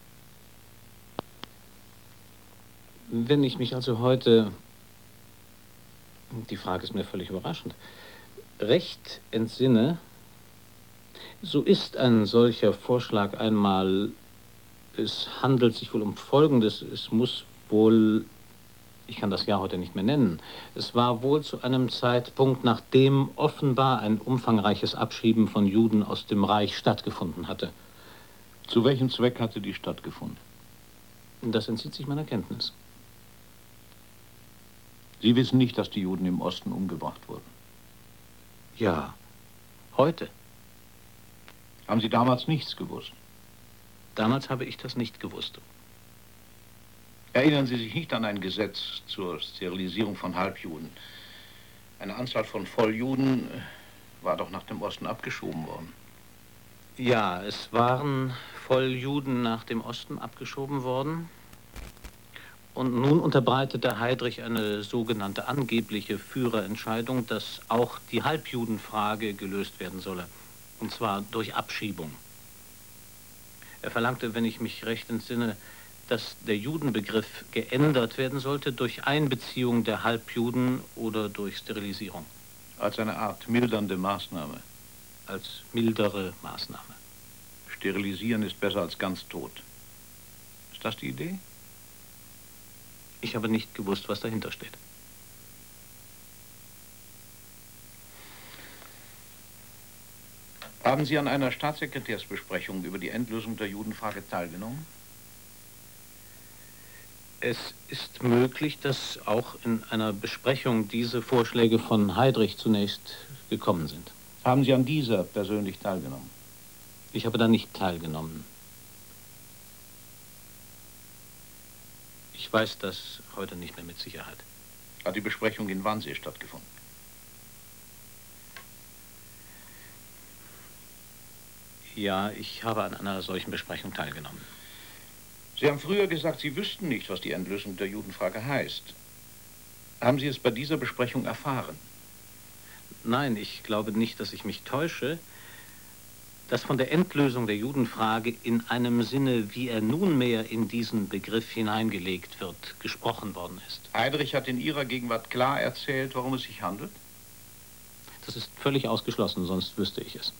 Wenn ich mich also heute, die Frage ist mir völlig überraschend, recht entsinne, so ist ein solcher Vorschlag einmal, es handelt sich wohl um Folgendes, es muss wohl, ich kann das Jahr heute nicht mehr nennen, es war wohl zu einem Zeitpunkt, nachdem offenbar ein umfangreiches Abschieben von Juden aus dem Reich stattgefunden hatte. Zu welchem Zweck hatte die stattgefunden? Das entzieht sich meiner Kenntnis. Sie wissen nicht, dass die Juden im Osten umgebracht wurden? Ja, heute. Haben Sie damals nichts gewusst? Damals habe ich das nicht gewusst. Erinnern Sie sich nicht an ein Gesetz zur Sterilisierung von Halbjuden? Eine Anzahl von Volljuden war doch nach dem Osten abgeschoben worden. Ja, es waren Volljuden nach dem Osten abgeschoben worden. Und nun unterbreitete Heydrich eine sogenannte angebliche Führerentscheidung, dass auch die Halbjudenfrage gelöst werden solle. Und zwar durch Abschiebung. Er verlangte, wenn ich mich recht entsinne, dass der Judenbegriff geändert werden sollte durch Einbeziehung der Halbjuden oder durch Sterilisierung. Als eine Art mildernde Maßnahme? Als mildere Maßnahme. Sterilisieren ist besser als ganz tot. Ist das die Idee? Ich habe nicht gewusst, was dahinter steht. Haben Sie an einer Staatssekretärsbesprechung über die Endlösung der Judenfrage teilgenommen? Es ist möglich, dass auch in einer Besprechung diese Vorschläge von Heydrich zunächst gekommen sind. Haben Sie an dieser persönlich teilgenommen? Ich habe da nicht teilgenommen. Ich weiß das heute nicht mehr mit Sicherheit. Hat die Besprechung in Wannsee stattgefunden? Ja, ich habe an einer solchen Besprechung teilgenommen. Sie haben früher gesagt, Sie wüssten nicht, was die Endlösung der Judenfrage heißt. Haben Sie es bei dieser Besprechung erfahren? Nein, ich glaube nicht, dass ich mich täusche, dass von der Endlösung der Judenfrage in einem Sinne, wie er nunmehr in diesen Begriff hineingelegt wird, gesprochen worden ist. Heydrich hat in Ihrer Gegenwart klar erzählt, worum es sich handelt? Das ist völlig ausgeschlossen, sonst wüsste ich es.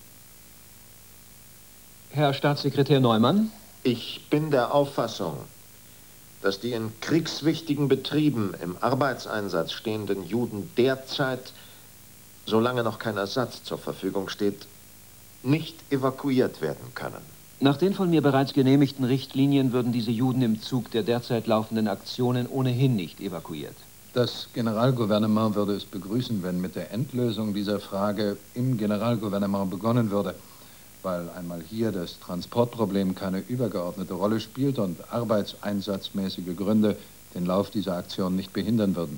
Herr Staatssekretär Neumann? Ich bin der Auffassung, dass die in kriegswichtigen Betrieben im Arbeitseinsatz stehenden Juden derzeit, solange noch kein Ersatz zur Verfügung steht, nicht evakuiert werden können. Nach den von mir bereits genehmigten Richtlinien würden diese Juden im Zug der derzeit laufenden Aktionen ohnehin nicht evakuiert. Das Generalgouvernement würde es begrüßen, wenn mit der Endlösung dieser Frage im Generalgouvernement begonnen würde, weil einmal hier das Transportproblem keine übergeordnete Rolle spielt und arbeitseinsatzmäßige Gründe den Lauf dieser Aktion nicht behindern würden.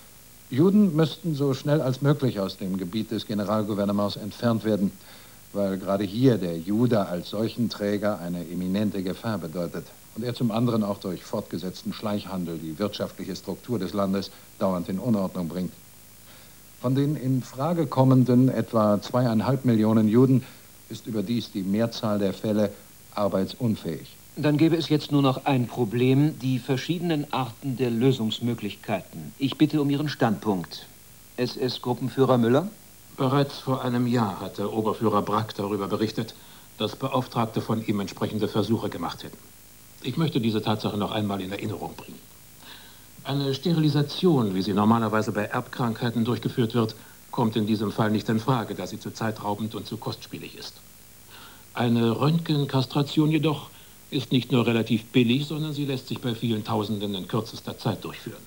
Juden müssten so schnell als möglich aus dem Gebiet des Generalgouvernements entfernt werden, weil gerade hier der Jude als Seuchenträger eine eminente Gefahr bedeutet und er zum anderen auch durch fortgesetzten Schleichhandel die wirtschaftliche Struktur des Landes dauernd in Unordnung bringt. Von den in Frage kommenden etwa zweieinhalb Millionen Juden ist überdies die Mehrzahl der Fälle arbeitsunfähig. Dann gäbe es jetzt nur noch ein Problem, die verschiedenen Arten der Lösungsmöglichkeiten. Ich bitte um Ihren Standpunkt. S S-Gruppenführer Müller? Bereits vor einem Jahr hatte Oberführer Brack darüber berichtet, dass Beauftragte von ihm entsprechende Versuche gemacht hätten. Ich möchte diese Tatsache noch einmal in Erinnerung bringen. Eine Sterilisation, wie sie normalerweise bei Erbkrankheiten durchgeführt wird, kommt in diesem Fall nicht in Frage, da sie zu zeitraubend und zu kostspielig ist. Eine Röntgenkastration jedoch ist nicht nur relativ billig, sondern sie lässt sich bei vielen Tausenden in kürzester Zeit durchführen.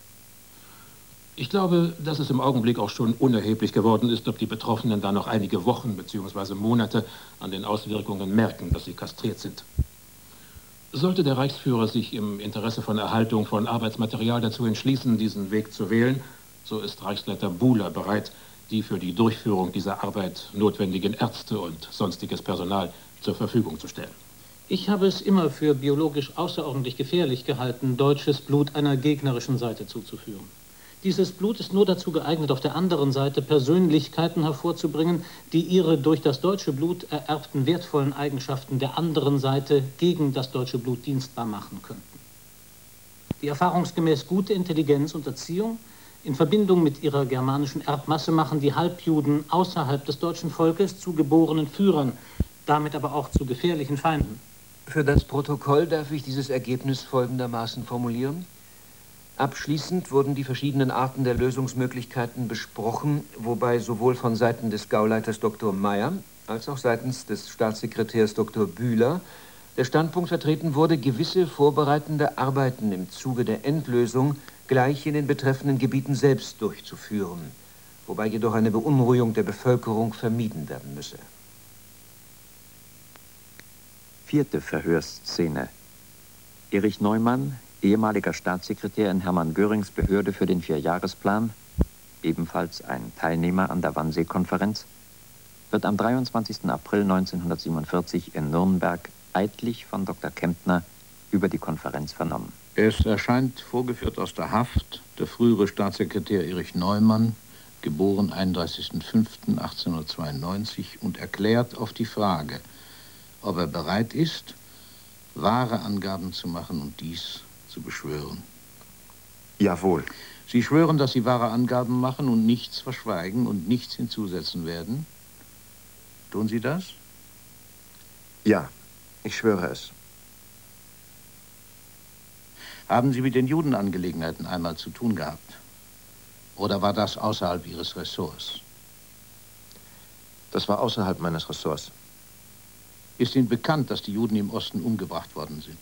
Ich glaube, dass es im Augenblick auch schon unerheblich geworden ist, ob die Betroffenen da noch einige Wochen bzw. Monate an den Auswirkungen merken, dass sie kastriert sind. Sollte der Reichsführer sich im Interesse von Erhaltung von Arbeitsmaterial dazu entschließen, diesen Weg zu wählen, so ist Reichsleiter Buhler bereit, die für die Durchführung dieser Arbeit notwendigen Ärzte und sonstiges Personal zur Verfügung zu stellen. Ich habe es immer für biologisch außerordentlich gefährlich gehalten, deutsches Blut einer gegnerischen Seite zuzuführen. Dieses Blut ist nur dazu geeignet, auf der anderen Seite Persönlichkeiten hervorzubringen, die ihre durch das deutsche Blut ererbten wertvollen Eigenschaften der anderen Seite gegen das deutsche Blut dienstbar machen könnten. Die erfahrungsgemäß gute Intelligenz und Erziehung in Verbindung mit ihrer germanischen Erbmasse machen die Halbjuden außerhalb des deutschen Volkes zu geborenen Führern, damit aber auch zu gefährlichen Feinden. Für das Protokoll darf ich dieses Ergebnis folgendermaßen formulieren. Abschließend wurden die verschiedenen Arten der Lösungsmöglichkeiten besprochen, wobei sowohl von Seiten des Gauleiters Doktor Meyer als auch seitens des Staatssekretärs Doktor Bühler der Standpunkt vertreten wurde, gewisse vorbereitende Arbeiten im Zuge der Endlösung gleich in den betreffenden Gebieten selbst durchzuführen, wobei jedoch eine Beunruhigung der Bevölkerung vermieden werden müsse. Vierte Verhörszene. Erich Neumann, ehemaliger Staatssekretär in Hermann Görings Behörde für den Vierjahresplan, ebenfalls ein Teilnehmer an der Wannsee-Konferenz, wird am dreiundzwanzigsten April neunzehnhundertsiebenundvierzig in Nürnberg eidlich von Doktor Kemptner über die Konferenz vernommen. Es erscheint vorgeführt aus der Haft der frühere Staatssekretär Erich Neumann, geboren einunddreißigsten fünften achtzehnhundertzweiundneunzig, und erklärt auf die Frage, ob er bereit ist, wahre Angaben zu machen und dies zu beschwören. Jawohl. Sie schwören, dass Sie wahre Angaben machen und nichts verschweigen und nichts hinzusetzen werden? Tun Sie das? Ja. Ich schwöre es. Haben Sie mit den Judenangelegenheiten einmal zu tun gehabt? Oder war das außerhalb Ihres Ressorts? Das war außerhalb meines Ressorts. Ist Ihnen bekannt, dass die Juden im Osten umgebracht worden sind?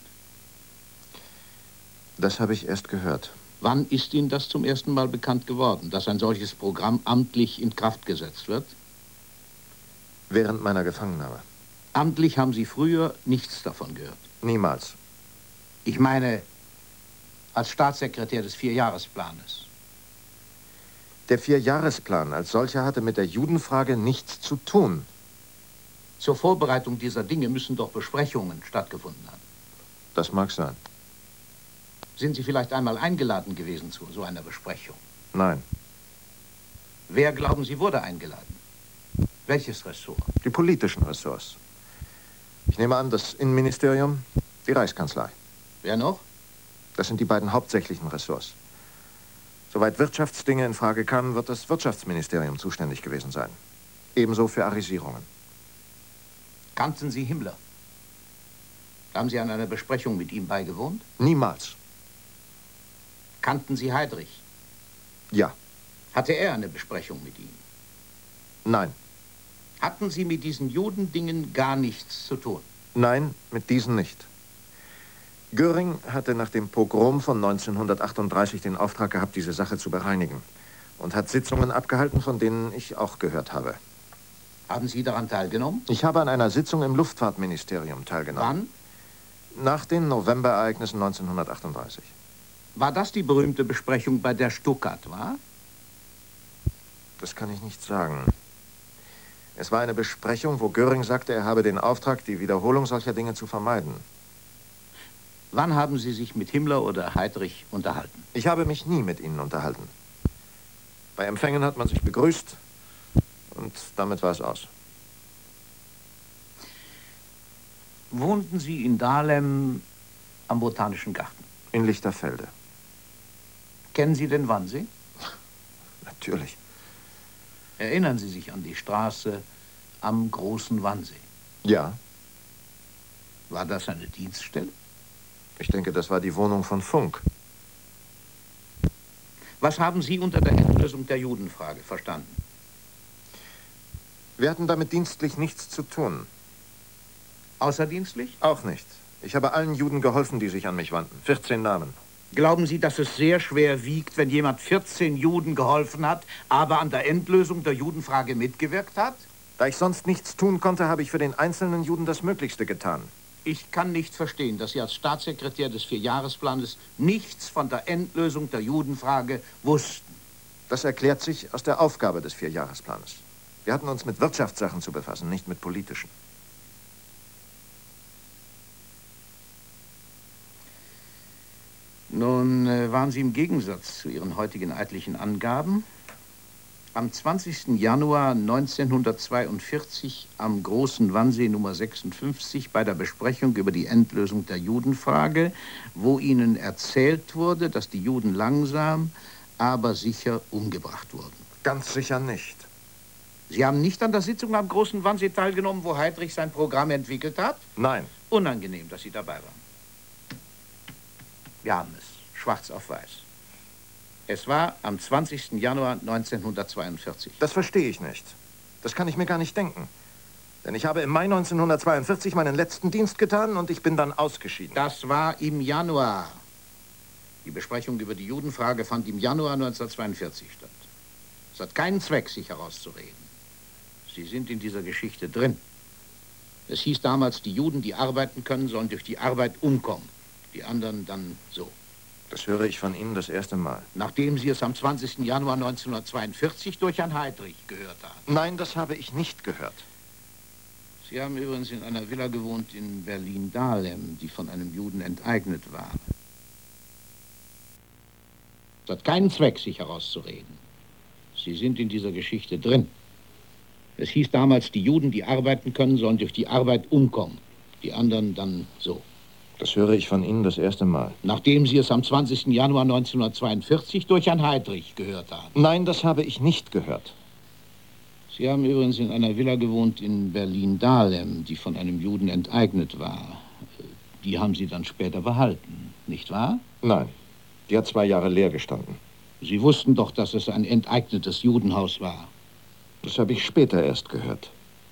Das habe ich erst gehört. Wann ist Ihnen das zum ersten Mal bekannt geworden, dass ein solches Programm amtlich in Kraft gesetzt wird? Während meiner Gefangennahme. Amtlich haben Sie früher nichts davon gehört? Niemals. Ich meine, als Staatssekretär des Vierjahresplanes. Der Vierjahresplan als solcher hatte mit der Judenfrage nichts zu tun. Zur Vorbereitung dieser Dinge müssen doch Besprechungen stattgefunden haben. Das mag sein. Sind Sie vielleicht einmal eingeladen gewesen zu so einer Besprechung? Nein. Wer, glauben Sie, wurde eingeladen? Welches Ressort? Die politischen Ressorts. Ich nehme an, das Innenministerium, die Reichskanzlei. Wer noch? Das sind die beiden hauptsächlichen Ressorts. Soweit Wirtschaftsdinge in Frage kamen, wird das Wirtschaftsministerium zuständig gewesen sein. Ebenso für Arisierungen. Kannten Sie Himmler? Haben Sie an einer Besprechung mit ihm beigewohnt? Niemals. Kannten Sie Heydrich? Ja. Hatte er eine Besprechung mit Ihnen? Nein. Hatten Sie mit diesen Judendingen gar nichts zu tun? Nein, mit diesen nicht. Göring hatte nach dem Pogrom von neunzehnhundertachtunddreißig den Auftrag gehabt, diese Sache zu bereinigen. Und hat Sitzungen abgehalten, von denen ich auch gehört habe. Haben Sie daran teilgenommen? Ich habe an einer Sitzung im Luftfahrtministerium teilgenommen. Wann? Nach den Novemberereignissen neunzehnhundertachtunddreißig. War das die berühmte Besprechung, bei der Stuckart war? Das kann ich nicht sagen. Es war eine Besprechung, wo Göring sagte, er habe den Auftrag, die Wiederholung solcher Dinge zu vermeiden. Wann haben Sie sich mit Himmler oder Heydrich unterhalten? Ich habe mich nie mit ihnen unterhalten. Bei Empfängen hat man sich begrüßt und damit war es aus. Wohnten Sie in Dahlem am Botanischen Garten? In Lichterfelde. Kennen Sie den Wannsee? Natürlich. Erinnern Sie sich an die Straße am Großen Wannsee? Ja. War das eine Dienststelle? Ich denke, das war die Wohnung von Funk. Was haben Sie unter der Endlösung der Judenfrage verstanden? Wir hatten damit dienstlich nichts zu tun. Außerdienstlich? Auch nicht. Ich habe allen Juden geholfen, die sich an mich wandten. vierzehn Namen. Glauben Sie, dass es sehr schwer wiegt, wenn jemand vierzehn Juden geholfen hat, aber an der Endlösung der Judenfrage mitgewirkt hat? Da ich sonst nichts tun konnte, habe ich für den einzelnen Juden das Möglichste getan. Ich kann nicht verstehen, dass Sie als Staatssekretär des Vierjahresplanes nichts von der Endlösung der Judenfrage wussten. Das erklärt sich aus der Aufgabe des Vierjahresplanes. Wir hatten uns mit Wirtschaftssachen zu befassen, nicht mit politischen. Nun äh, waren Sie im Gegensatz zu Ihren heutigen eidlichen Angaben am zwanzigsten Januar neunzehnhundertzweiundvierzig am Großen Wannsee Nummer sechsundfünfzig bei der Besprechung über die Endlösung der Judenfrage, wo Ihnen erzählt wurde, dass die Juden langsam, aber sicher umgebracht wurden. Ganz sicher nicht. Sie haben nicht an der Sitzung am Großen Wannsee teilgenommen, wo Heydrich sein Programm entwickelt hat? Nein. Unangenehm, dass Sie dabei waren. Wir haben es, schwarz auf weiß. Es war am zwanzigsten Januar neunzehnhundertzweiundvierzig. Das verstehe ich nicht. Das kann ich mir gar nicht denken. Denn ich habe im Mai neunzehnhundertzweiundvierzig meinen letzten Dienst getan und ich bin dann ausgeschieden. Das war im Januar. Die Besprechung über die Judenfrage fand im Januar neunzehnhundertzweiundvierzig statt. Es hat keinen Zweck, sich herauszureden. Sie sind in dieser Geschichte drin. Es hieß damals, die Juden, die arbeiten können, sollen durch die Arbeit umkommen. Die anderen dann so. Das höre ich von Ihnen das erste Mal. Nachdem Sie es am zwanzigsten Januar neunzehnhundertzweiundvierzig durch Herrn Heydrich gehört haben. Nein, das habe ich nicht gehört. Sie haben übrigens in einer Villa gewohnt in Berlin-Dahlem, die von einem Juden enteignet war. Es hat keinen Zweck, sich herauszureden. Sie sind in dieser Geschichte drin. Es hieß damals, die Juden, die arbeiten können, sollen durch die Arbeit umkommen. Die anderen dann so. Das höre ich von Ihnen das erste Mal. Nachdem Sie es am zwanzigsten Januar neunzehnhundertzweiundvierzig durch Herrn Heydrich gehört haben. Nein, das habe ich nicht gehört. Sie haben übrigens in einer Villa gewohnt in Berlin-Dahlem, die von einem Juden enteignet war. Die haben Sie dann später behalten, nicht wahr? Nein, die hat zwei Jahre leer gestanden. Sie wussten doch, dass es ein enteignetes Judenhaus war. Das habe ich später erst gehört.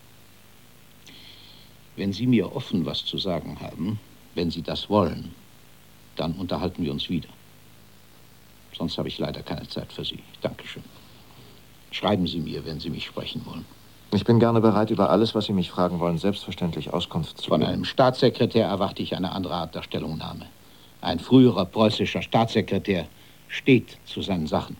Wenn Sie mir offen was zu sagen haben, wenn Sie das wollen, dann unterhalten wir uns wieder. Sonst habe ich leider keine Zeit für Sie. Dankeschön. Schreiben Sie mir, wenn Sie mich sprechen wollen. Ich bin gerne bereit, über alles, was Sie mich fragen wollen, selbstverständlich Auskunft zu geben. Von einem Staatssekretär erwarte ich eine andere Art der Stellungnahme. Ein früherer preußischer Staatssekretär steht zu seinen Sachen.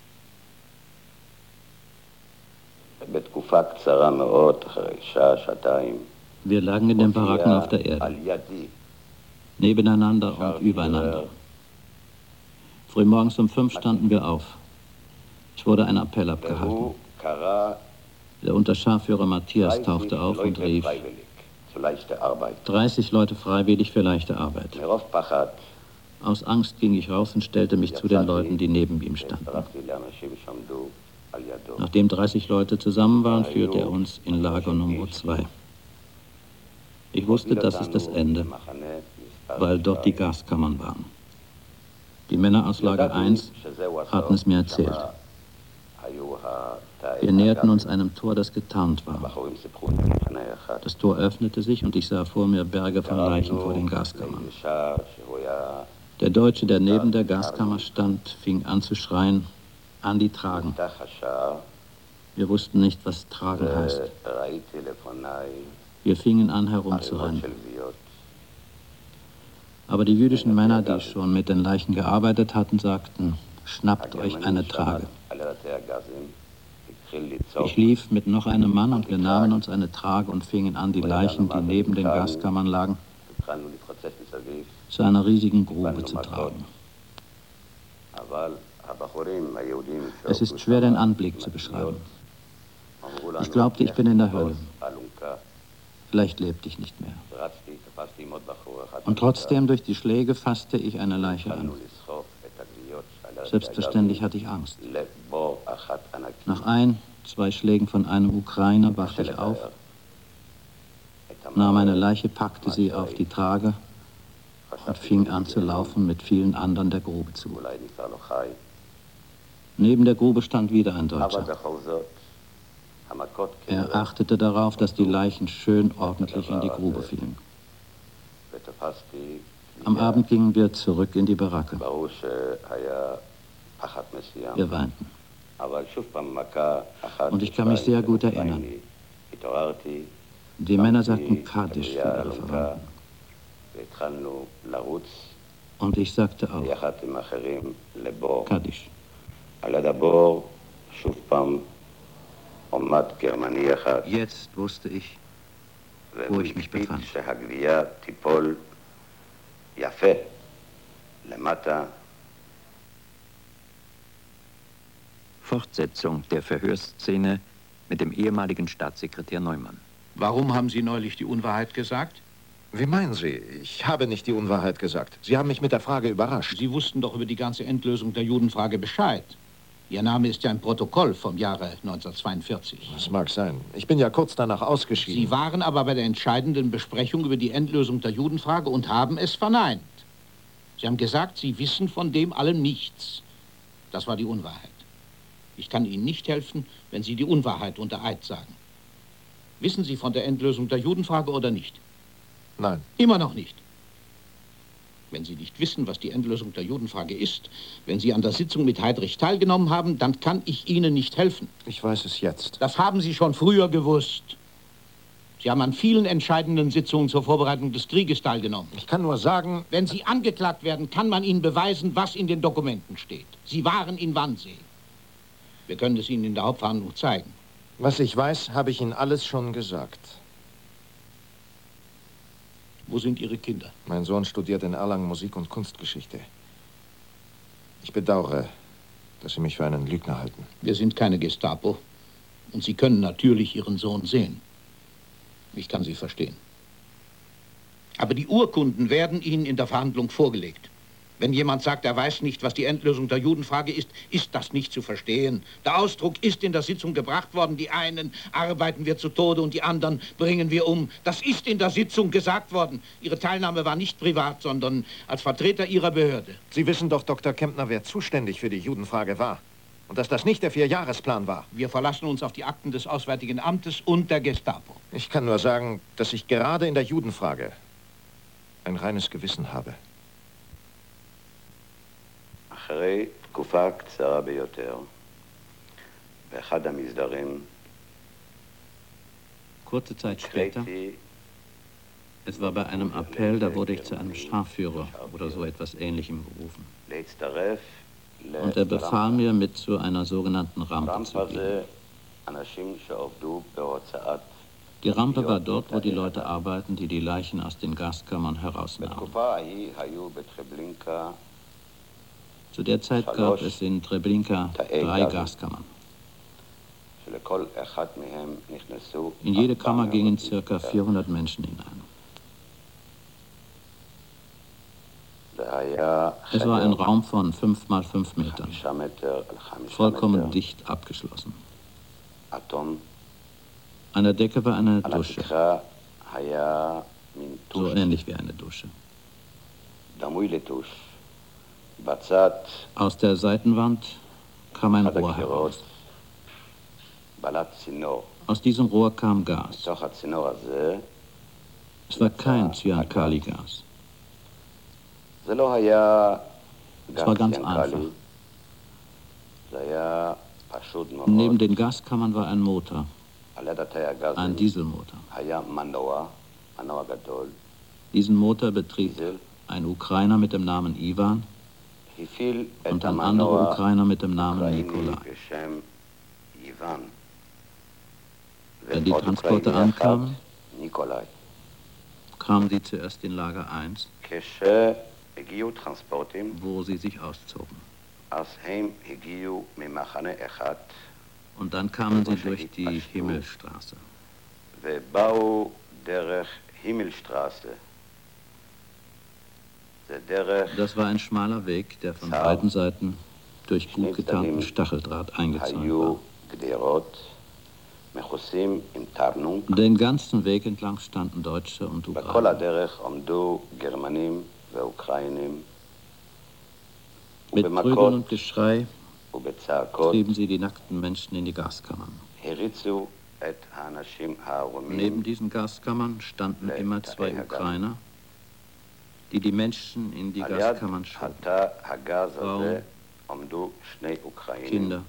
Wir lagen in den Baracken auf der Erde, nebeneinander und übereinander. Frühmorgens um fünf standen wir auf. Es wurde ein Appell abgehalten. Der Unterscharführer Matthias tauchte auf und rief, dreißig Leute freiwillig für leichte Arbeit. Aus Angst ging ich raus und stellte mich zu den Leuten, die neben ihm standen. Nachdem dreißig Leute zusammen waren, führte er uns in Lager Nummer zwei. Ich wusste, das ist das Ende, weil dort die Gaskammern waren. Die Männer aus Lager eins hatten es mir erzählt. Wir näherten uns einem Tor, das getarnt war. Das Tor öffnete sich und ich sah vor mir Berge von Leichen vor den Gaskammern. Der Deutsche, der neben der Gaskammer stand, fing an zu schreien, Andi, tragen. Wir wussten nicht, was tragen heißt. Wir fingen an, herumzurennen. Aber die jüdischen Männer, die schon mit den Leichen gearbeitet hatten, sagten, schnappt euch eine Trage. Ich lief mit noch einem Mann und wir nahmen uns eine Trage und fingen an, die Leichen, die neben den Gaskammern lagen, zu einer riesigen Grube zu tragen. Es ist schwer, den Anblick zu beschreiben. Ich glaubte, ich bin in der Hölle. Vielleicht lebte ich nicht mehr. Und trotzdem, durch die Schläge fasste ich eine Leiche an. Selbstverständlich hatte ich Angst. Nach ein, zwei Schlägen von einem Ukrainer wachte ich auf, nahm eine Leiche, packte sie auf die Trage und fing an zu laufen mit vielen anderen der Grube zu. Neben der Grube stand wieder ein Deutscher. Er achtete darauf, dass die Leichen schön ordentlich in die Grube fielen. Am Abend gingen wir zurück in die Baracke. Wir weinten. Und ich kann mich sehr gut erinnern. Die Männer sagten Kaddisch für ihre Verwandten. Und ich sagte auch Kaddisch. Jetzt wusste ich, wo ich mich befand. Fortsetzung der Verhörszene mit dem ehemaligen Staatssekretär Neumann. Warum haben Sie neulich die Unwahrheit gesagt? Wie meinen Sie? Ich habe nicht die Unwahrheit gesagt. Sie haben mich mit der Frage überrascht. Sie wussten doch über die ganze Endlösung der Judenfrage Bescheid. Ihr Name ist ja ein Protokoll vom Jahre neunzehnhundertzweiundvierzig. Das mag sein. Ich bin ja kurz danach ausgeschieden. Sie waren aber bei der entscheidenden Besprechung über die Endlösung der Judenfrage und haben es verneint. Sie haben gesagt, Sie wissen von dem allem nichts. Das war die Unwahrheit. Ich kann Ihnen nicht helfen, wenn Sie die Unwahrheit unter Eid sagen. Wissen Sie von der Endlösung der Judenfrage oder nicht? Nein. Immer noch nicht. Wenn Sie nicht wissen, was die Endlösung der Judenfrage ist, wenn Sie an der Sitzung mit Heydrich teilgenommen haben, dann kann ich Ihnen nicht helfen. Ich weiß es jetzt. Das haben Sie schon früher gewusst. Sie haben an vielen entscheidenden Sitzungen zur Vorbereitung des Krieges teilgenommen. Ich kann nur sagen... Wenn Sie angeklagt werden, kann man Ihnen beweisen, was in den Dokumenten steht. Sie waren in Wannsee. Wir können es Ihnen in der Hauptverhandlung zeigen. Was ich weiß, habe ich Ihnen alles schon gesagt. Wo sind Ihre Kinder? Mein Sohn studiert in Erlangen Musik- und Kunstgeschichte. Ich bedauere, dass Sie mich für einen Lügner halten. Wir sind keine Gestapo. Und Sie können natürlich Ihren Sohn sehen. Ich kann Sie verstehen. Aber die Urkunden werden Ihnen in der Verhandlung vorgelegt. Wenn jemand sagt, er weiß nicht, was die Endlösung der Judenfrage ist, ist das nicht zu verstehen. Der Ausdruck ist in der Sitzung gebracht worden. Die einen arbeiten wir zu Tode und die anderen bringen wir um. Das ist in der Sitzung gesagt worden. Ihre Teilnahme war nicht privat, sondern als Vertreter Ihrer Behörde. Sie wissen doch, Doktor Kempner, wer zuständig für die Judenfrage war. Und dass das nicht der Vierjahresplan war. Wir verlassen uns auf die Akten des Auswärtigen Amtes und der Gestapo. Ich kann nur sagen, dass ich gerade in der Judenfrage ein reines Gewissen habe. אחרי תקופה קצרה ביותר, באחד המסדרים, kurze Zeit später, es war bei einem Appell, da wurde ich zu einem Scharführer oder so etwas Ähnlichem berufen. Und er befahl mir, mit zu einer sogenannten Rampe zu gehen. Die Rampe war dort, wo die Leute arbeiten, die die Leichen aus den Gaskammern herausnahmen. Zu der Zeit gab es in Treblinka drei Gaskammern. In jede Kammer gingen circa vierhundert Menschen hinein. Es war ein Raum von fünf mal fünf Metern, vollkommen dicht abgeschlossen. An der Decke war eine Dusche, so ähnlich wie eine Dusche. Aus der Seitenwand kam ein Rohr heraus. Aus diesem Rohr kam Gas. Es war kein Cyankali-Gas. Es war ganz einfach. Neben den Gaskammern war ein Motor, ein Dieselmotor. Diesen Motor betrieb ein Ukrainer mit dem Namen Iwan und ein anderer Ukrainer mit dem Namen Nikolai. Wenn die Transporte ankamen, kamen sie zuerst in Lager eins, wo sie sich auszogen. Und dann kamen sie durch die Himmelstraße. Das war ein schmaler Weg, der von beiden Seiten durch gut getarnten Stacheldraht eingezäunt war. Den ganzen Weg entlang standen Deutsche und Ukrainer. Mit Prügeln und Geschrei trieben sie die nackten Menschen in die Gaskammern. Neben diesen Gaskammern standen immer zwei Ukrainer, die die Menschen in die Gaskammern schoben. Frauen, Kinder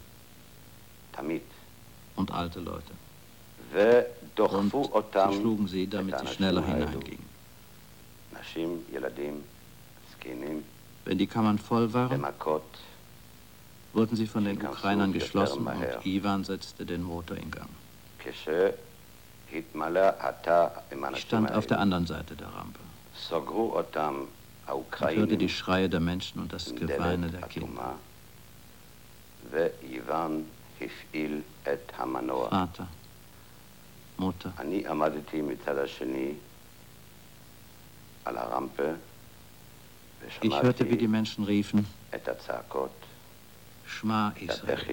und alte Leute. Und sie schlugen sie, damit sie schneller hineingingen. Wenn die Kammern voll waren, wurden sie von den Ukrainern geschlossen und Iwan setzte den Motor in Gang. Ich stand auf der anderen Seite der Rampe und hörte die Schreie der Menschen und das Geweine der Kinder. Vater, Mutter. Ich hörte, wie die Menschen riefen, Schma Israel.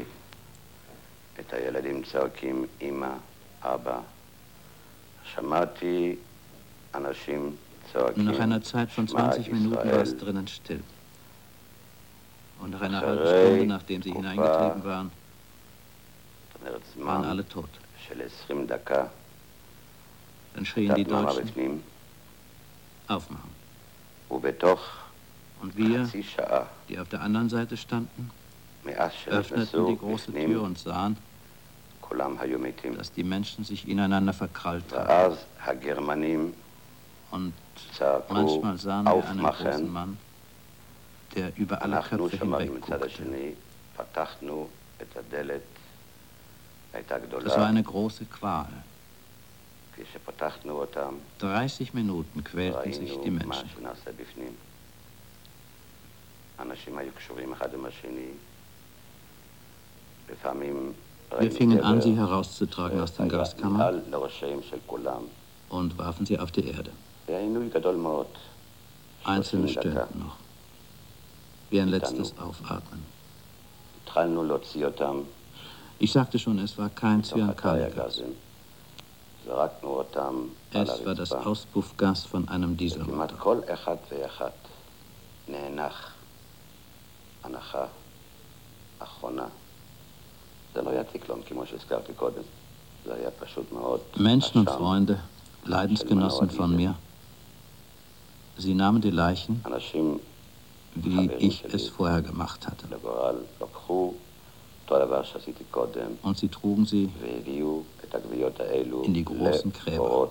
Nach einer Zeit von zwanzig Minuten war es drinnen still. Und nach einer halben Stunde, nachdem sie hineingetrieben waren, waren alle tot. Dann schrien die Deutschen, aufmachen. Und wir, die auf der anderen Seite standen, öffneten die große Tür und sahen, dass die Menschen sich ineinander verkrallt haben. Und manchmal sahen wir einen großen Mann, der über alle Köpfe hinweg guckte. Das war eine große Qual. dreißig Minuten quälten sich die Menschen. Wir fingen an, sie herauszutragen aus den Gaskammern und warfen sie auf die Erde. Einzelne stöhnten noch. wie ein letztes Aufatmen. Ich sagte schon, es war kein Cyankalgas. Es war das Auspuffgas von einem Dieselmotor. Menschen und Freunde, Leidensgenossen von mir, sie nahmen die Leichen, wie ich es vorher gemacht hatte. Und sie trugen sie in die großen Gräber.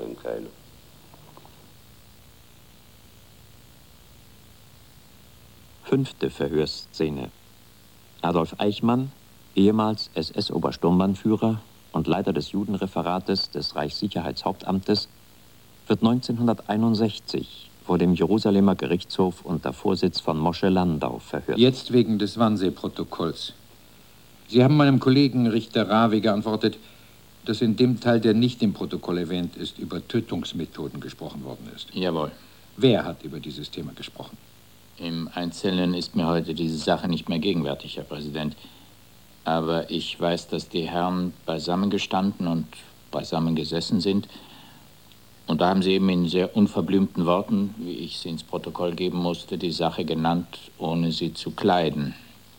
Fünfte Verhörszene. Adolf Eichmann, ehemals S S-Obersturmbannführer und Leiter des Judenreferates des Reichssicherheitshauptamtes, wird neunzehnhunderteinundsechzig vor dem Jerusalemer Gerichtshof unter Vorsitz von Moshe Landau verhört. Jetzt wegen des Wannsee-Protokolls. Sie haben meinem Kollegen Richter Rawe geantwortet, dass in dem Teil, der nicht im Protokoll erwähnt ist, über Tötungsmethoden gesprochen worden ist. Jawohl. Wer hat über dieses Thema gesprochen? Im Einzelnen ist mir heute diese Sache nicht mehr gegenwärtig, Herr Präsident. Aber ich weiß, dass die Herren beisammen gestanden und beisammen gesessen sind. Und da haben sie eben in sehr unverblümten Worten, wie ich sie ins Protokoll geben musste, die Sache genannt, ohne sie zu kleiden.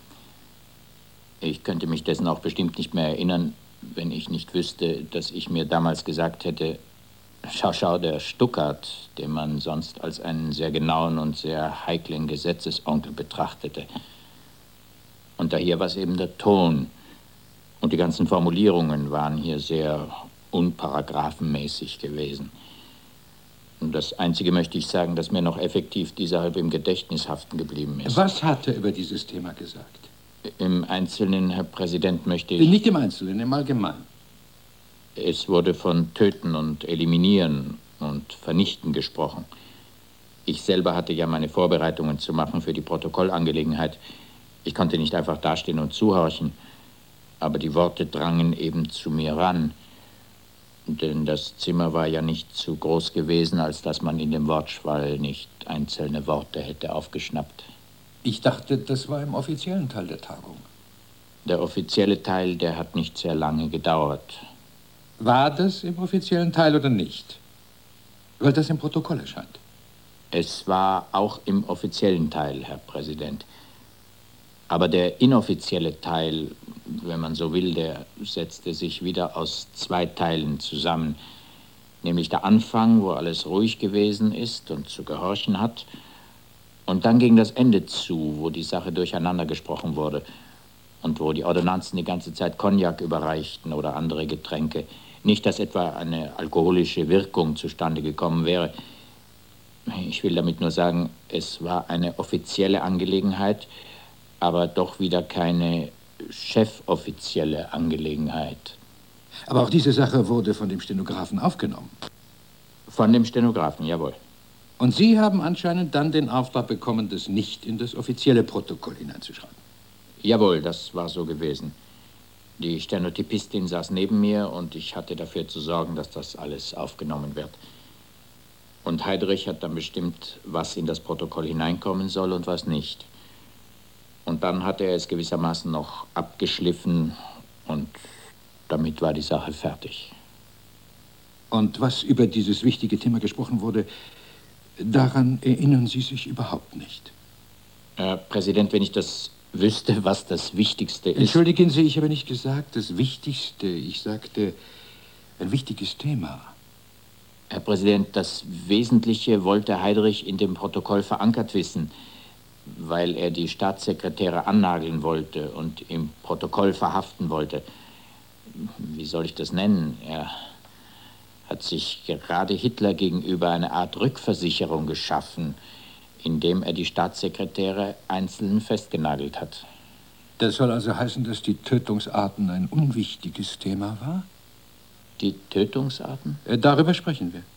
Ich könnte mich dessen auch bestimmt nicht mehr erinnern, wenn ich nicht wüsste, dass ich mir damals gesagt hätte, schau, schau, der Stuckart, den man sonst als einen sehr genauen und sehr heiklen Gesetzesonkel betrachtete. Und da hier war es eben der Ton. Und die ganzen Formulierungen waren hier sehr unparagraphenmäßig gewesen. Und das Einzige möchte ich sagen, dass mir noch effektiv deshalb im Gedächtnis haften geblieben ist. Was hat er über dieses Thema gesagt? Im Einzelnen, Herr Präsident, möchte ich... Nicht im Einzelnen, im Allgemeinen. Es wurde von Töten und Eliminieren und Vernichten gesprochen. Ich selber hatte ja meine Vorbereitungen zu machen für die Protokollangelegenheit. Ich konnte nicht einfach dastehen und zuhorchen, aber die Worte drangen eben zu mir ran. Denn das Zimmer war ja nicht zu groß gewesen, als dass man in dem Wortschwall nicht einzelne Worte hätte aufgeschnappt. Ich dachte, das war im offiziellen Teil der Tagung. Der offizielle Teil, der hat nicht sehr lange gedauert. War das im offiziellen Teil oder nicht? Weil das im Protokoll erscheint. Es war auch im offiziellen Teil, Herr Präsident. Aber der inoffizielle Teil, wenn man so will, der setzte sich wieder aus zwei Teilen zusammen. Nämlich der Anfang, wo alles ruhig gewesen ist und zu gehorchen hat. Und dann ging das Ende zu, wo die Sache durcheinander gesprochen wurde. Und wo die Ordonnanzen die ganze Zeit Cognac überreichten oder andere Getränke. Nicht, dass etwa eine alkoholische Wirkung zustande gekommen wäre. Ich will damit nur sagen, es war eine offizielle Angelegenheit, aber doch wieder keine chefoffizielle Angelegenheit. Aber auch diese Sache wurde von dem Stenografen aufgenommen. Von dem Stenografen, jawohl. Und Sie haben anscheinend dann den Auftrag bekommen, das nicht in das offizielle Protokoll hineinzuschreiben. Jawohl, das war so gewesen. Die Stenotypistin saß neben mir und ich hatte dafür zu sorgen, dass das alles aufgenommen wird. Und Heydrich hat dann bestimmt, was in das Protokoll hineinkommen soll und was nicht. Und dann hat er es gewissermaßen noch abgeschliffen und damit war die Sache fertig. Und was über dieses wichtige Thema gesprochen wurde, daran erinnern Sie sich überhaupt nicht? Herr Präsident, wenn ich das wüsste, was das Wichtigste ist... Entschuldigen Sie, ich habe nicht gesagt, das Wichtigste. Ich sagte, ein wichtiges Thema. Herr Präsident, das Wesentliche wollte Heydrich in dem Protokoll verankert wissen, weil er die Staatssekretäre annageln wollte und im Protokoll verhaften wollte. Wie soll ich das nennen? Er hat sich gerade Hitler gegenüber eine Art Rückversicherung geschaffen, indem er die Staatssekretäre einzeln festgenagelt hat. Das soll also heißen, dass die Tötungsarten ein unwichtiges Thema war? Die Tötungsarten? Äh, darüber sprechen wir.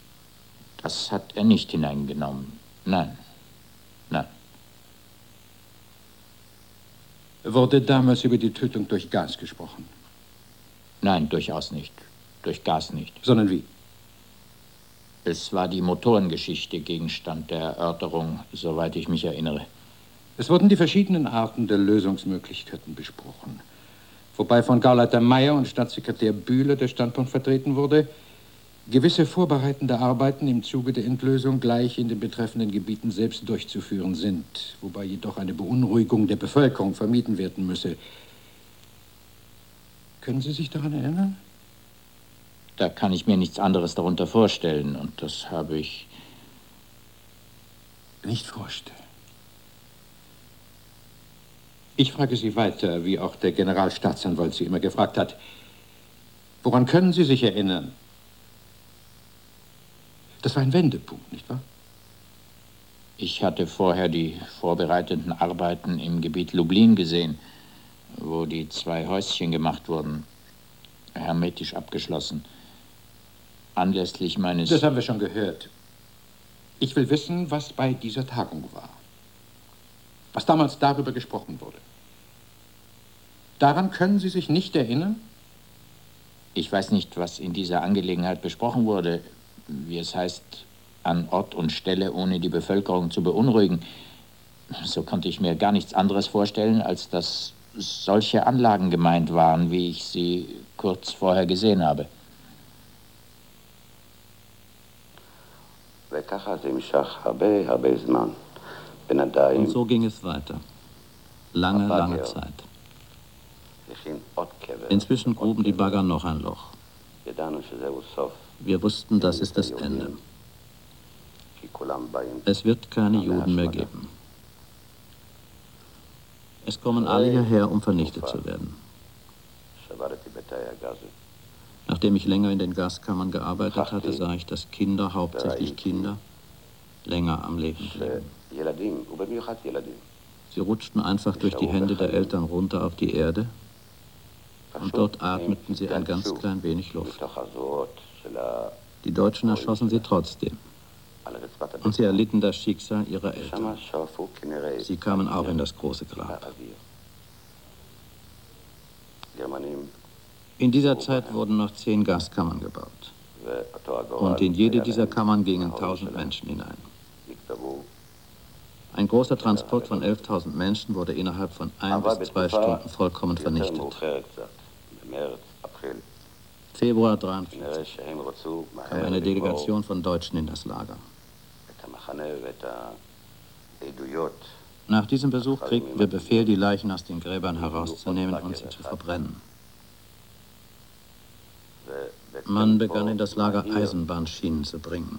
Das hat er nicht hineingenommen. Nein. Nein. Wurde damals über die Tötung durch Gas gesprochen? Nein, durchaus nicht. Durch Gas nicht. Sondern wie? Es war die Motorengeschichte Gegenstand der Erörterung, soweit ich mich erinnere. Es wurden die verschiedenen Arten der Lösungsmöglichkeiten besprochen, wobei von Gauleiter Meyer und Staatssekretär Bühler der Standpunkt vertreten wurde, gewisse vorbereitende Arbeiten im Zuge der Entlösung gleich in den betreffenden Gebieten selbst durchzuführen sind, wobei jedoch eine Beunruhigung der Bevölkerung vermieden werden müsse. Können Sie sich daran erinnern? Da kann ich mir nichts anderes darunter vorstellen, und das habe ich nicht vorstellen. Ich frage Sie weiter, wie auch der Generalstaatsanwalt Sie immer gefragt hat. Woran können Sie sich erinnern? Das war ein Wendepunkt, nicht wahr? Ich hatte vorher die vorbereitenden Arbeiten im Gebiet Lublin gesehen, wo die zwei Häuschen gemacht wurden, hermetisch abgeschlossen. Anlässlich meines... Das haben wir schon gehört. Ich will wissen, was bei dieser Tagung war. Was damals darüber gesprochen wurde. Daran können Sie sich nicht erinnern? Ich weiß nicht, was in dieser Angelegenheit besprochen wurde, wie es heißt, an Ort und Stelle, ohne die Bevölkerung zu beunruhigen. So konnte ich mir gar nichts anderes vorstellen, als dass solche Anlagen gemeint waren, wie ich sie kurz vorher gesehen habe. Und so ging es weiter. Lange, lange Zeit. Inzwischen gruben die Bagger noch ein Loch. Wir wussten, das ist das Ende. Es wird keine Juden mehr geben. Es kommen alle hierher, um vernichtet zu werden. Nachdem ich länger in den Gaskammern gearbeitet hatte, sah ich, dass Kinder, hauptsächlich Kinder, länger am Leben blieben. Sie rutschten einfach durch die Hände der Eltern runter auf die Erde und dort atmeten sie ein ganz klein wenig Luft. Die Deutschen erschossen sie trotzdem. Und sie erlitten das Schicksal ihrer Eltern. Sie kamen auch in das große Grab. In dieser Zeit wurden noch zehn Gaskammern gebaut. Und in jede dieser Kammern gingen tausend Menschen hinein. Ein großer Transport von elftausend Menschen wurde innerhalb von ein bis zwei Stunden vollkommen vernichtet. Februar neunzehnhundertdreiundvierzig kam eine Delegation von Deutschen in das Lager. Nach diesem Besuch kriegten wir Befehl, die Leichen aus den Gräbern herauszunehmen und sie zu verbrennen. Man begann in das Lager Eisenbahnschienen zu bringen.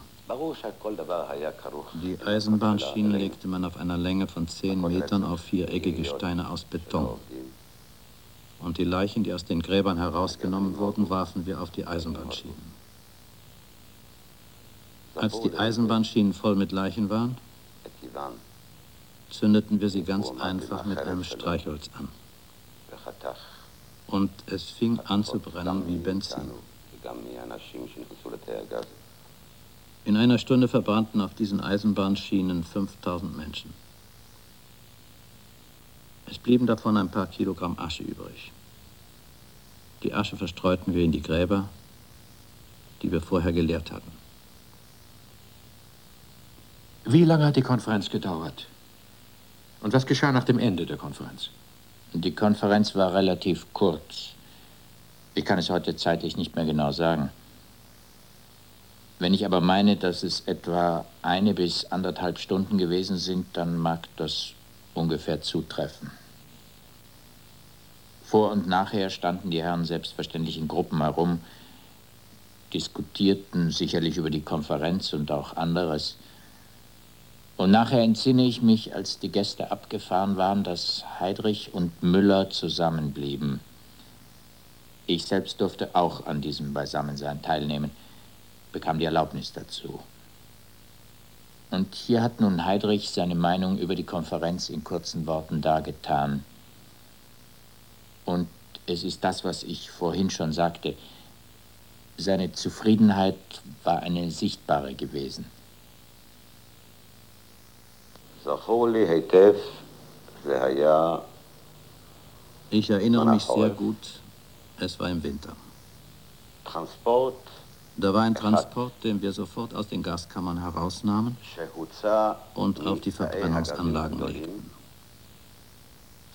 Die Eisenbahnschienen legte man auf einer Länge von zehn Metern auf viereckige Steine aus Beton. Und die Leichen, die aus den Gräbern herausgenommen wurden, warfen wir auf die Eisenbahnschienen. Als die Eisenbahnschienen voll mit Leichen waren, zündeten wir sie ganz einfach mit einem Streichholz an. Und es fing an zu brennen wie Benzin. In einer Stunde verbrannten auf diesen Eisenbahnschienen fünftausend Menschen. Es blieben davon ein paar Kilogramm Asche übrig. Die Asche verstreuten wir in die Gräber, die wir vorher geleert hatten. Wie lange hat die Konferenz gedauert? Und was geschah nach dem Ende der Konferenz? Die Konferenz war relativ kurz. Ich kann es heute zeitlich nicht mehr genau sagen. Wenn ich aber meine, dass es etwa eine bis anderthalb Stunden gewesen sind, dann mag das ungefähr zutreffen. Vor und nachher standen die Herren selbstverständlich in Gruppen herum, diskutierten sicherlich über die Konferenz und auch anderes. Und nachher entsinne ich mich, als die Gäste abgefahren waren, dass Heydrich und Müller zusammenblieben. Ich selbst durfte auch an diesem Beisammensein teilnehmen, bekam die Erlaubnis dazu. Und hier hat nun Heydrich seine Meinung über die Konferenz in kurzen Worten dargetan. Und es ist das, was ich vorhin schon sagte. Seine Zufriedenheit war eine sichtbare gewesen. Ich erinnere mich sehr gut, es war im Winter. Da war ein Transport, den wir sofort aus den Gaskammern herausnahmen und auf die Verbrennungsanlagen legten.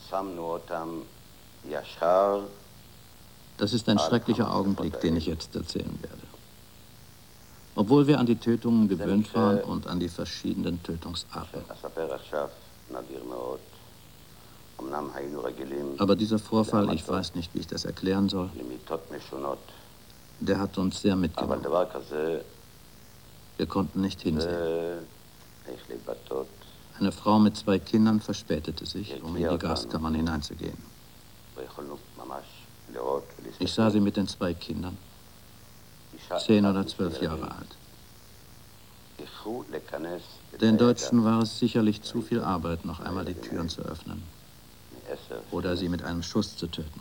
Das ist ein schrecklicher Augenblick, den ich jetzt erzählen werde. Obwohl wir an die Tötungen gewöhnt waren und an die verschiedenen Tötungsarten. Aber dieser Vorfall, ich weiß nicht, wie ich das erklären soll, der hat uns sehr mitgenommen. Wir konnten nicht hinsehen. Eine Frau mit zwei Kindern verspätete sich, um in die Gaskammern hineinzugehen. Ich sah sie mit den zwei Kindern, zehn oder zwölf Jahre alt. Den Deutschen war es sicherlich zu viel Arbeit, noch einmal die Türen zu öffnen oder sie mit einem Schuss zu töten.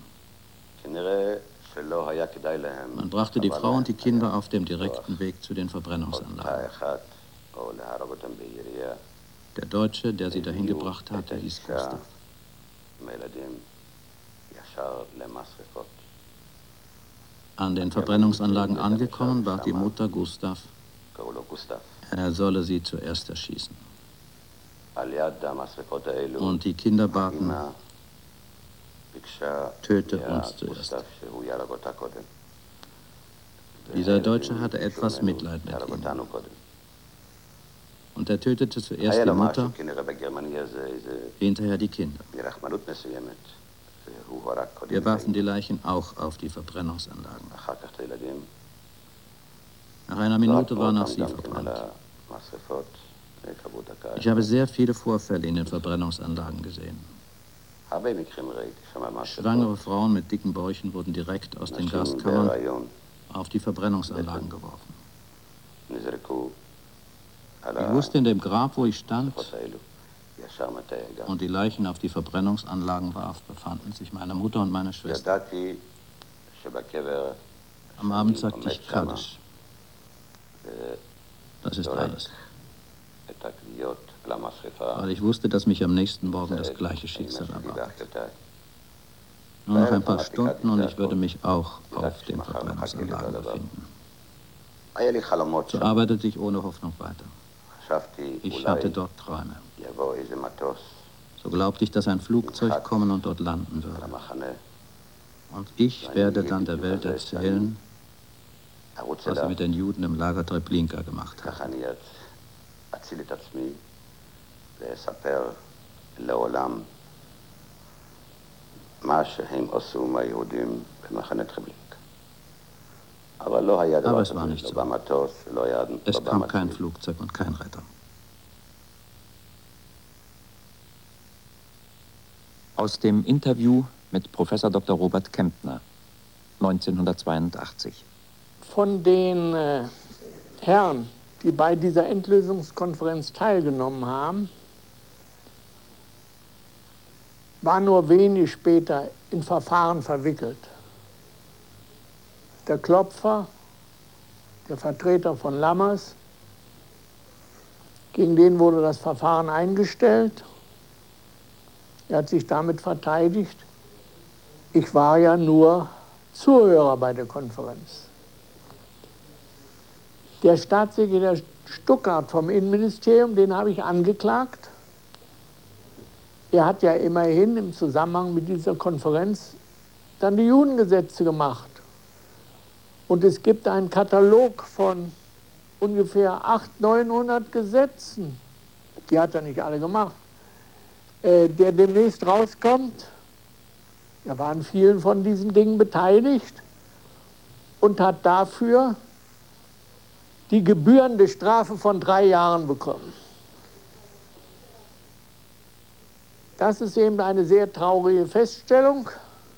Man brachte die Frau und die Kinder auf dem direkten Weg zu den Verbrennungsanlagen. Der Deutsche, der sie dahin gebracht hatte, hieß Gustav. An den Verbrennungsanlagen angekommen, bat die Mutter Gustav, er solle sie zuerst erschießen. Und die Kinder baten, töte uns zuerst. Dieser Deutsche hatte etwas Mitleid mit ihnen. Und er tötete zuerst die Mutter, hinterher die Kinder. Wir warfen die Leichen auch auf die Verbrennungsanlagen. Nach einer Minute waren auch sie verbrannt. Ich habe sehr viele Vorfälle in den Verbrennungsanlagen gesehen. Schwangere Frauen mit dicken Bäuchen wurden direkt aus den Gaskammern auf die Verbrennungsanlagen geworfen. Ich wusste in dem Grab, wo ich stand und die Leichen auf die Verbrennungsanlagen warf, befanden sich meine Mutter und meine Schwester. Am Abend sagte ich Kaddisch. Das ist alles. Weil ich wusste, dass mich am nächsten Morgen das gleiche Schicksal erwartet. Nur noch ein paar Stunden und ich würde mich auch auf den Verbrennungsanlagen befinden. So arbeitete ich ohne Hoffnung weiter. Ich hatte dort Träume. So glaubte ich, dass ein Flugzeug kommen und dort landen würde. Und ich werde dann der Welt erzählen, was sie mit den Juden im Lager Treblinka gemacht haben. Aber es war nicht so. Es kam kein Flugzeug und kein Retter. Aus dem Interview mit Professor Doktor Robert Kemptner, neunzehnhundertzweiundachtzig. Von den äh, Herren, die bei dieser Endlösungskonferenz teilgenommen haben, war nur wenig später in Verfahren verwickelt. Der Klopfer, der Vertreter von Lammers, gegen den wurde das Verfahren eingestellt. Er hat sich damit verteidigt, ich war ja nur Zuhörer bei der Konferenz. Der Staatssekretär Stuckart vom Innenministerium, den habe ich angeklagt. Er hat ja immerhin im Zusammenhang mit dieser Konferenz dann die Judengesetze gemacht. Und es gibt einen Katalog von ungefähr achthundert, neunhundert Gesetzen, die hat er nicht alle gemacht, äh, der demnächst rauskommt. Er war an vielen von diesen Dingen beteiligt und hat dafür die gebührende Strafe von drei Jahren bekommen. Das ist eben eine sehr traurige Feststellung.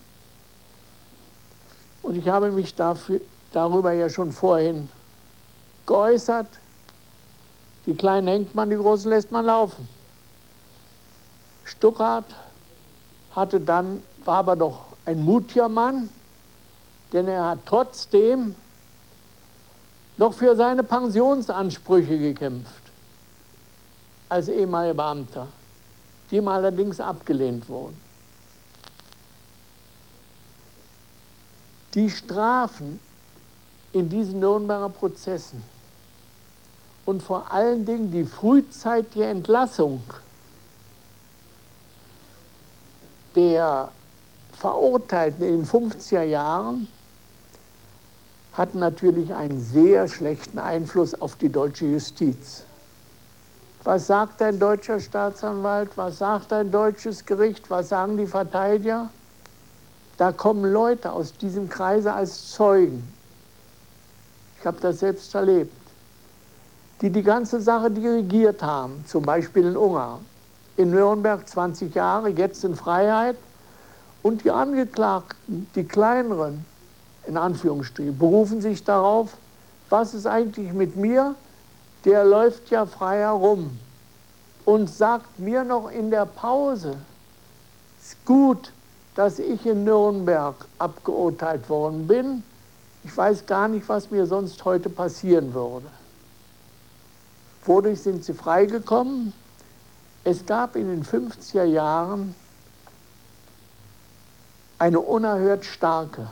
Und ich habe mich dafür, darüber ja schon vorhin geäußert. Die Kleinen hängt man, die Großen lässt man laufen. Stuckart hatte dann, war aber doch ein mutiger Mann, denn er hat trotzdem noch für seine Pensionsansprüche gekämpft, als ehemaliger Beamter, die ihm allerdings abgelehnt wurden. Die Strafen in diesen Nürnberger Prozessen und vor allen Dingen die frühzeitige Entlassung der Verurteilten in den fünfziger Jahren hatten natürlich einen sehr schlechten Einfluss auf die deutsche Justiz. Was sagt ein deutscher Staatsanwalt? Was sagt ein deutsches Gericht? Was sagen die Verteidiger? Da kommen Leute aus diesem Kreise als Zeugen. Ich habe das selbst erlebt. Die die ganze Sache dirigiert haben, zum Beispiel in Ungarn. In Nürnberg zwanzig Jahre, jetzt in Freiheit. Und die Angeklagten, die kleineren, in Anführungsstrichen, berufen sich darauf, was ist eigentlich mit mir? Der läuft ja frei herum und sagt mir noch in der Pause, es ist gut, dass ich in Nürnberg abgeurteilt worden bin. Ich weiß gar nicht, was mir sonst heute passieren würde. Wodurch sind sie freigekommen? Es gab in den fünfziger Jahren eine unerhört starke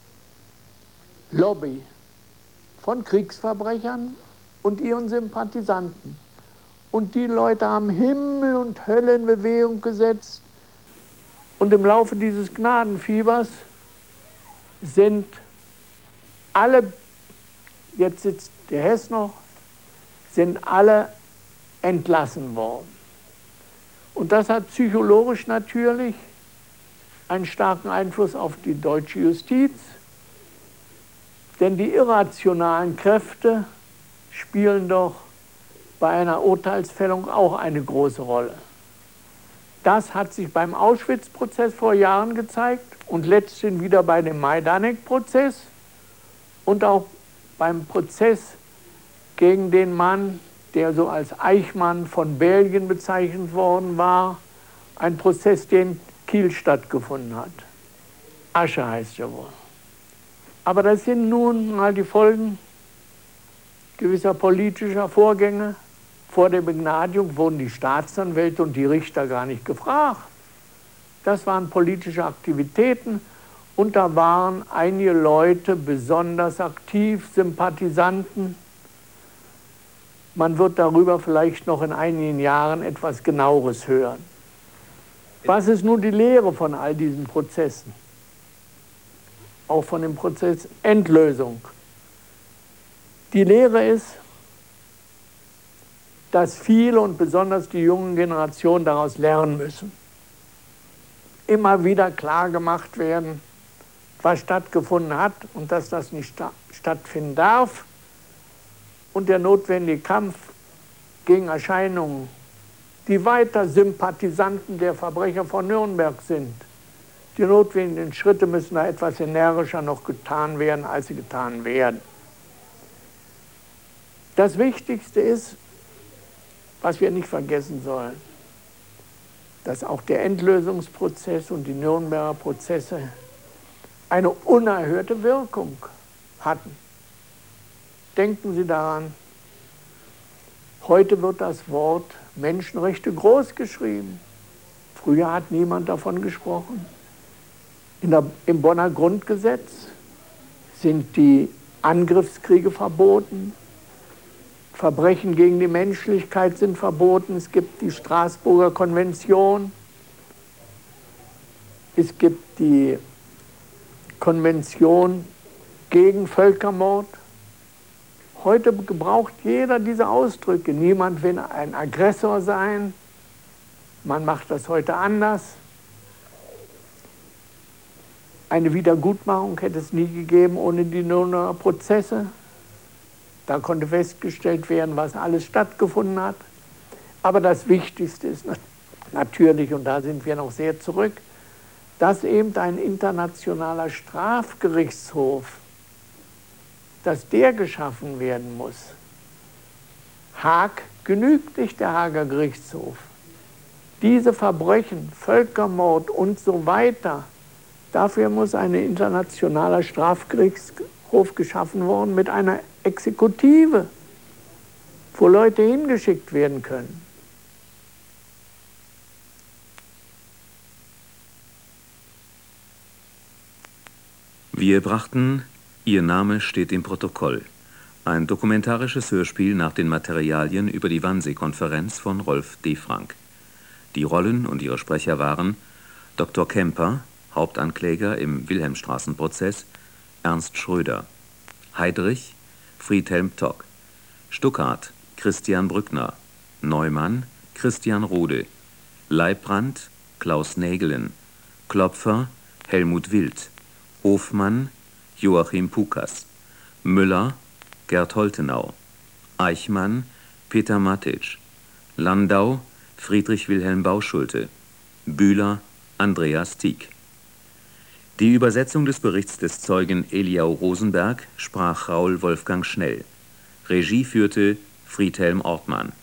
Lobby von Kriegsverbrechern und ihren Sympathisanten. Und die Leute haben Himmel und Hölle in Bewegung gesetzt. Und im Laufe dieses Gnadenfiebers sind alle, jetzt sitzt der Hess noch, sind alle entlassen worden. Und das hat psychologisch natürlich einen starken Einfluss auf die deutsche Justiz, denn die irrationalen Kräfte spielen doch bei einer Urteilsfällung auch eine große Rolle. Das hat sich beim Auschwitz-Prozess vor Jahren gezeigt und letztendlich wieder bei dem Majdanek-Prozess und auch beim Prozess gegen den Mann, der so als Eichmann von Belgien bezeichnet worden war, ein Prozess, der in Kiel stattgefunden hat. Asche heißt er wohl. Aber das sind nun mal die Folgen gewisser politischer Vorgänge. Vor der Begnadigung wurden die Staatsanwälte und die Richter gar nicht gefragt. Das waren politische Aktivitäten und da waren einige Leute besonders aktiv, Sympathisanten. Man wird darüber vielleicht noch in einigen Jahren etwas Genaueres hören. Was ist nun die Lehre von all diesen Prozessen? Auch von dem Prozess Endlösung. Die Lehre ist, dass viele und besonders die jungen Generationen daraus lernen müssen. Immer wieder klar gemacht werden, was stattgefunden hat und dass das nicht sta- stattfinden darf. Und der notwendige Kampf gegen Erscheinungen, die weiter Sympathisanten der Verbrecher von Nürnberg sind. Die notwendigen Schritte müssen da etwas energischer noch getan werden, als sie getan werden. Das Wichtigste ist, was wir nicht vergessen sollen, dass auch der Endlösungsprozess und die Nürnberger Prozesse eine unerhörte Wirkung hatten. Denken Sie daran, heute wird das Wort Menschenrechte groß geschrieben. Früher hat niemand davon gesprochen. In der, Im Bonner Grundgesetz sind die Angriffskriege verboten. Verbrechen gegen die Menschlichkeit sind verboten. Es gibt die Straßburger Konvention. Es gibt die Konvention gegen Völkermord. Heute gebraucht jeder diese Ausdrücke. Niemand will ein Aggressor sein. Man macht das heute anders. Eine Wiedergutmachung hätte es nie gegeben ohne die Nürnberger Prozesse. Da konnte festgestellt werden, was alles stattgefunden hat. Aber das Wichtigste ist natürlich, und da sind wir noch sehr zurück, dass eben ein internationaler Strafgerichtshof, dass der geschaffen werden muss. Haag genügt nicht, der Haager Gerichtshof. Diese Verbrechen, Völkermord und so weiter, dafür muss ein internationaler Strafgerichtshof geschaffen worden mit einer Exekutive, wo Leute hingeschickt werden können. Wir brachten Ihr Name steht im Protokoll. Ein dokumentarisches Hörspiel nach den Materialien über die Wannsee-Konferenz von Rolf D. Frank. Die Rollen und ihre Sprecher waren Doktor Kemper, Hauptankläger im Wilhelmstraßenprozess, Ernst Schröder. Heydrich, Friedhelm Tock. Stuckart, Christian Brückner. Neumann, Christian Rode. Leibbrand, Klaus Nägelen. Klopfer, Helmut Wild. Hofmann, Joachim Pukas. Müller, Gerd Holtenau. Eichmann, Peter Matic. Landau, Friedrich Wilhelm Bauschulte. Bühler, Andreas Tieck. Die Übersetzung des Berichts des Zeugen Eliau Rosenberg sprach Raul Wolfgang Schnell. Regie führte Friedhelm Ortmann.